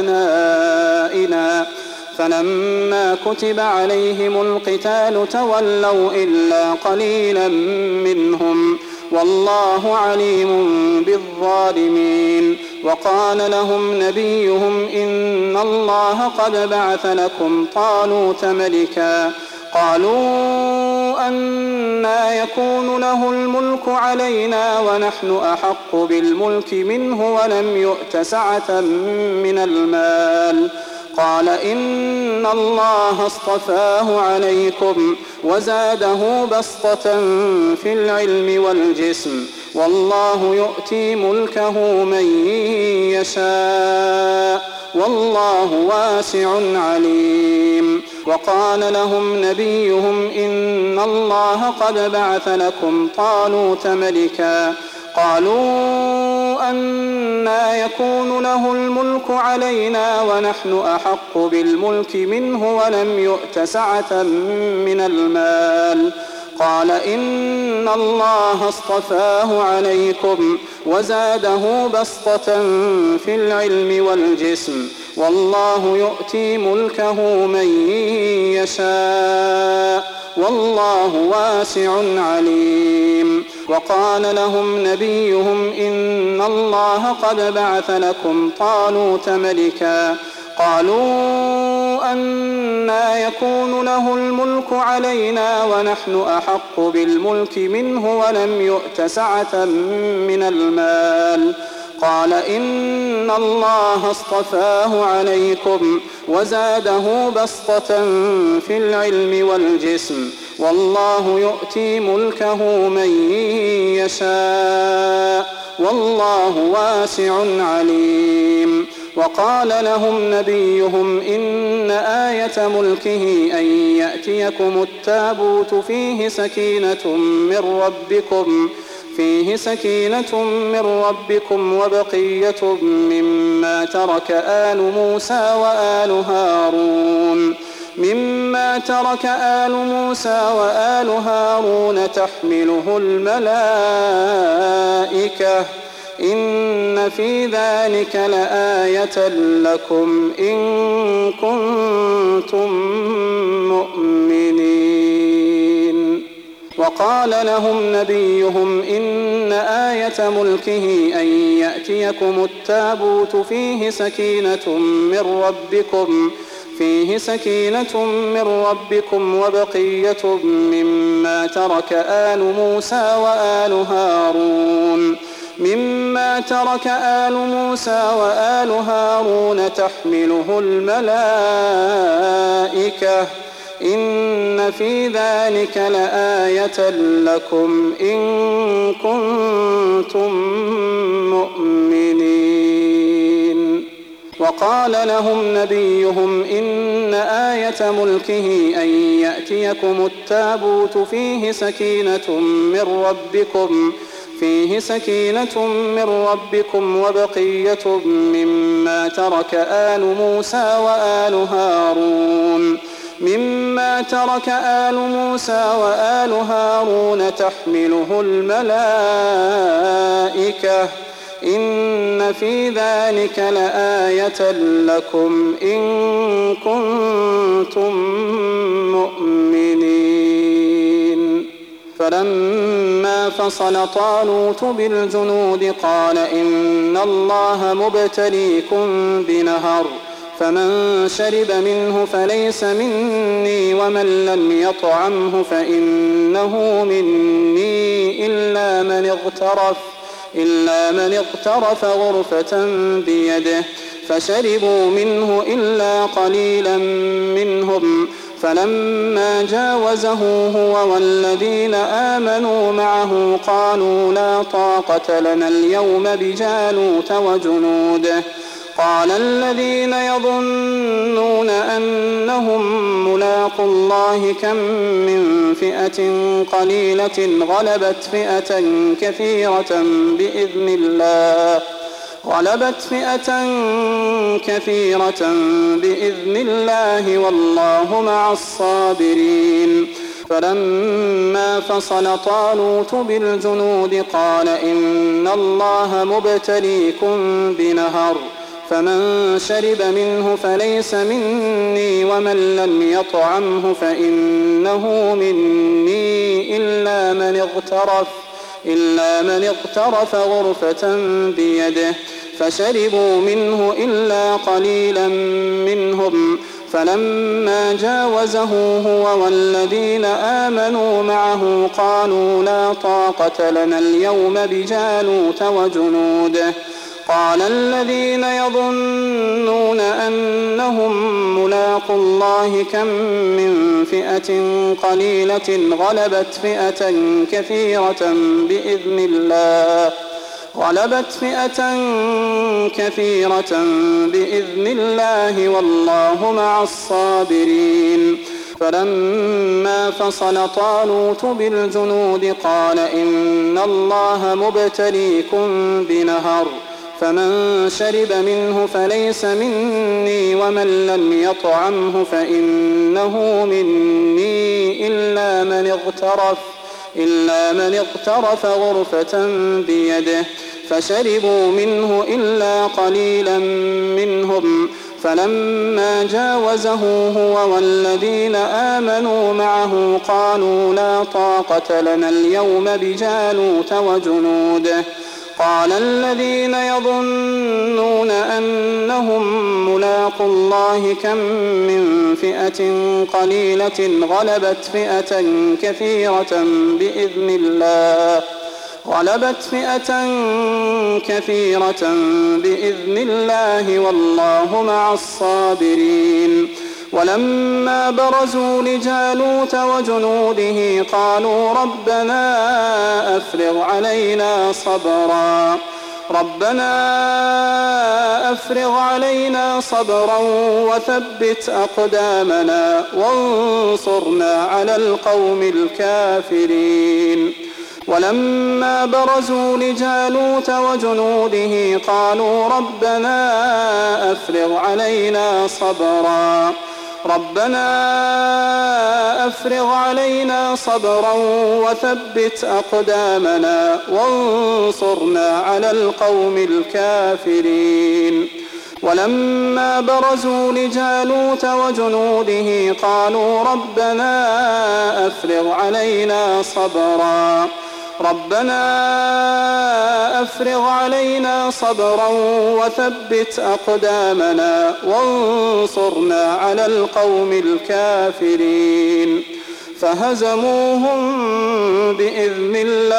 وأبنائنا فلما كتب عليهم القتال تولوا إلا قليلا منهم والله عليم بالظالمين وقال لهم نبيهم إن الله قد بعث لكم طالوت ملكا قالوا أنى يكون له الملك علينا ونحن أحق بالملك منه ولم يؤت سعة من المال قال إن الله اصطفاه عليكم وزاده بسطة في العلم والجسم والله يؤتي ملكه من يشاء والله واسع عليم وقال لهم نبيهم إن الله قد بعث لكم طالوت ملكا قالوا أنى يكون له الملك علينا ونحن أحق بالملك منه ولم يؤت سعة من المال قال إن الله اصطفاه عليكم وزاده بسطة في العلم والجسم والله يؤتي ملكه من يشاء والله واسع عليم. وقال لهم نبيهم إن الله قد بعث لكم طالوت ملكا قالوا أنى يكون له الملك علينا ونحن أحق بالملك منه ولم يؤت سعة من المال قال إن الله اصطفاه عليكم وزاده بسطة في العلم والجسم والله يؤتي ملكه من يشاء والله واسع عليم. وقال لهم نبيهم إن آية ملكه أن يأتيكم التابوت فيه سكينة من ربكم وبقية مما ترك آل موسى وآل هارون تحمله الملائكة إن في ذلك لآية لكم إن كنتم مؤمنين. وقال لهم نبيهم إن آية ملكه أن يأتيكم التابوت فيه سكينة من ربكم وبقية مما ترك آل موسى وآل هارون تحمله الملائكة إن في ذلك لآية لكم إن كنتم مؤمنين. وقال لهم نبيهم إن آية ملكه أن يأتيكم التابوت فيه سكينة من ربكم وبقية مما ترك آل موسى وآل هارون تحمله الملائكة إن في ذلك لآية لكم إن كنتم مؤمنين. فلما فصل طالوت بالجنود قال إن الله مبتليكم بنهر فمن شرب منه فليس مني ومن لم يطعمه فإنه مني إلا من اغترف غرفة بيده فشربوا منه إلا قليلا منهم فلما جاوزه هو والذين آمنوا معه قالوا لا طاقة لنا اليوم بجالوت وجنوده قال الذين يظنون أنهم ملاقو الله كم من فئة قليلة غلبت فئة كثيرة بإذن الله والله مع الصابرين. فلما فصل طالوت بالجنود قال إن الله مبتليكم بنهر فمن شرب منه فليس مني ومن لم يطعمه فإنه مني إلا من اغترف غرفة بيده فشربوا منه إلا قليلا منهم فلما جاوزه هو والذين آمنوا معه قالوا لا طاقة لنا اليوم بجالوت وجنوده قال الذين يظنون أنهم ملاقو الله كم من فئة قليلة غلبت فئة كثيرة بإذن الله والله مع الصابرين. فلما فصل طالوت بالجنود قال إن الله مبتليكم بنهر فمن شرب منه فليس مني ومن لم يطعمه فإنه مني إلا إلا من اغترف غرفة بيده فشربوا منه إلا قليلا منهم فلما جاوزه هو والذين آمنوا معه قالوا لا طاقة لنا اليوم بجالوت وجنوده قال الذين يظنون أنهم ملاقو الله كم من فئة قليلة غلبت فئة كثيرة بإذن الله والله مع الصابرين ولما برزوا لجالوت وجنوده قالوا ربنا أفرغ علينا صبرا وثبت أقدامنا وانصرنا على القوم الكافرين ولما برزوا لجالوت وجنوده قالوا ربنا أفرغ علينا صبرا وثبت أقدامنا وانصرنا على القوم الكافرين ولما برزوا لجالوت وجنوده قالوا ربنا أفرغ علينا صبرا وثبت أقدامنا وانصرنا على القوم الكافرين فهزموهم بإذن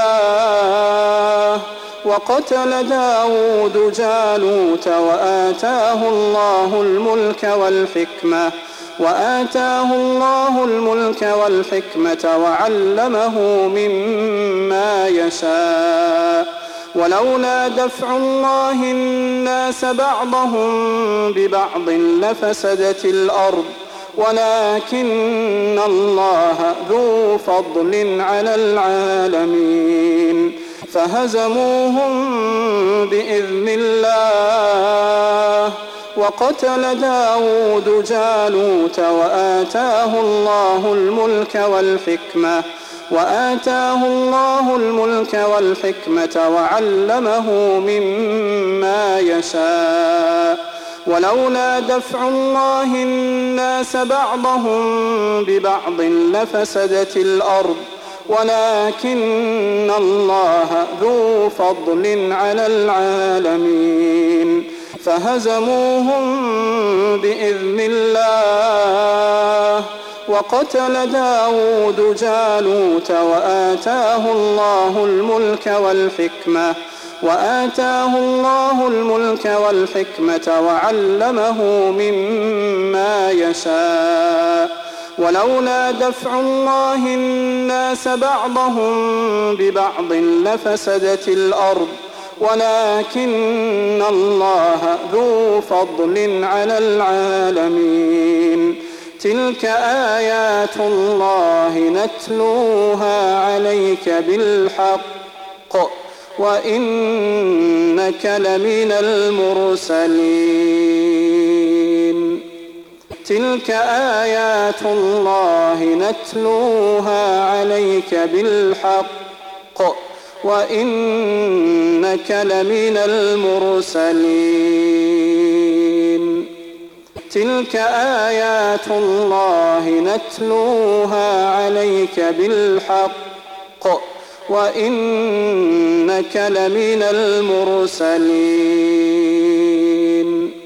الله وقتل داود جالوت وآتاه الله الملك والحكمة وعلمه مما يشاء ولولا دفع الله الناس بعضهم ببعض لفسدت الأرض ولكن الله ذو فضل على العالمين فهزموهم بإذن الله وقتل داود جالوت وآتاه الله الملك والحكمة وعلمه مما يشاء ولولا دفع الله الناس بعضهم ببعض لفسدت الأرض ولكن الله ذو فضل على العالمين فهزموهم بإذن الله وقتل داود جالوت وآتاه الله الملك والحكمة وعلمه مما يشاء ولولا دفع الله الناس بعضهم ببعض لفسدت الأرض ولكن الله ذو فضل على العالمين تلك آيات الله نتلوها عليك بالحق وإنك لمن المرسلين تلك آيات الله نتلوها عليك بالحق وإنك لمن المرسلين تلك آيات الله نتلوها عليك بالحق وإنك لمن المرسلين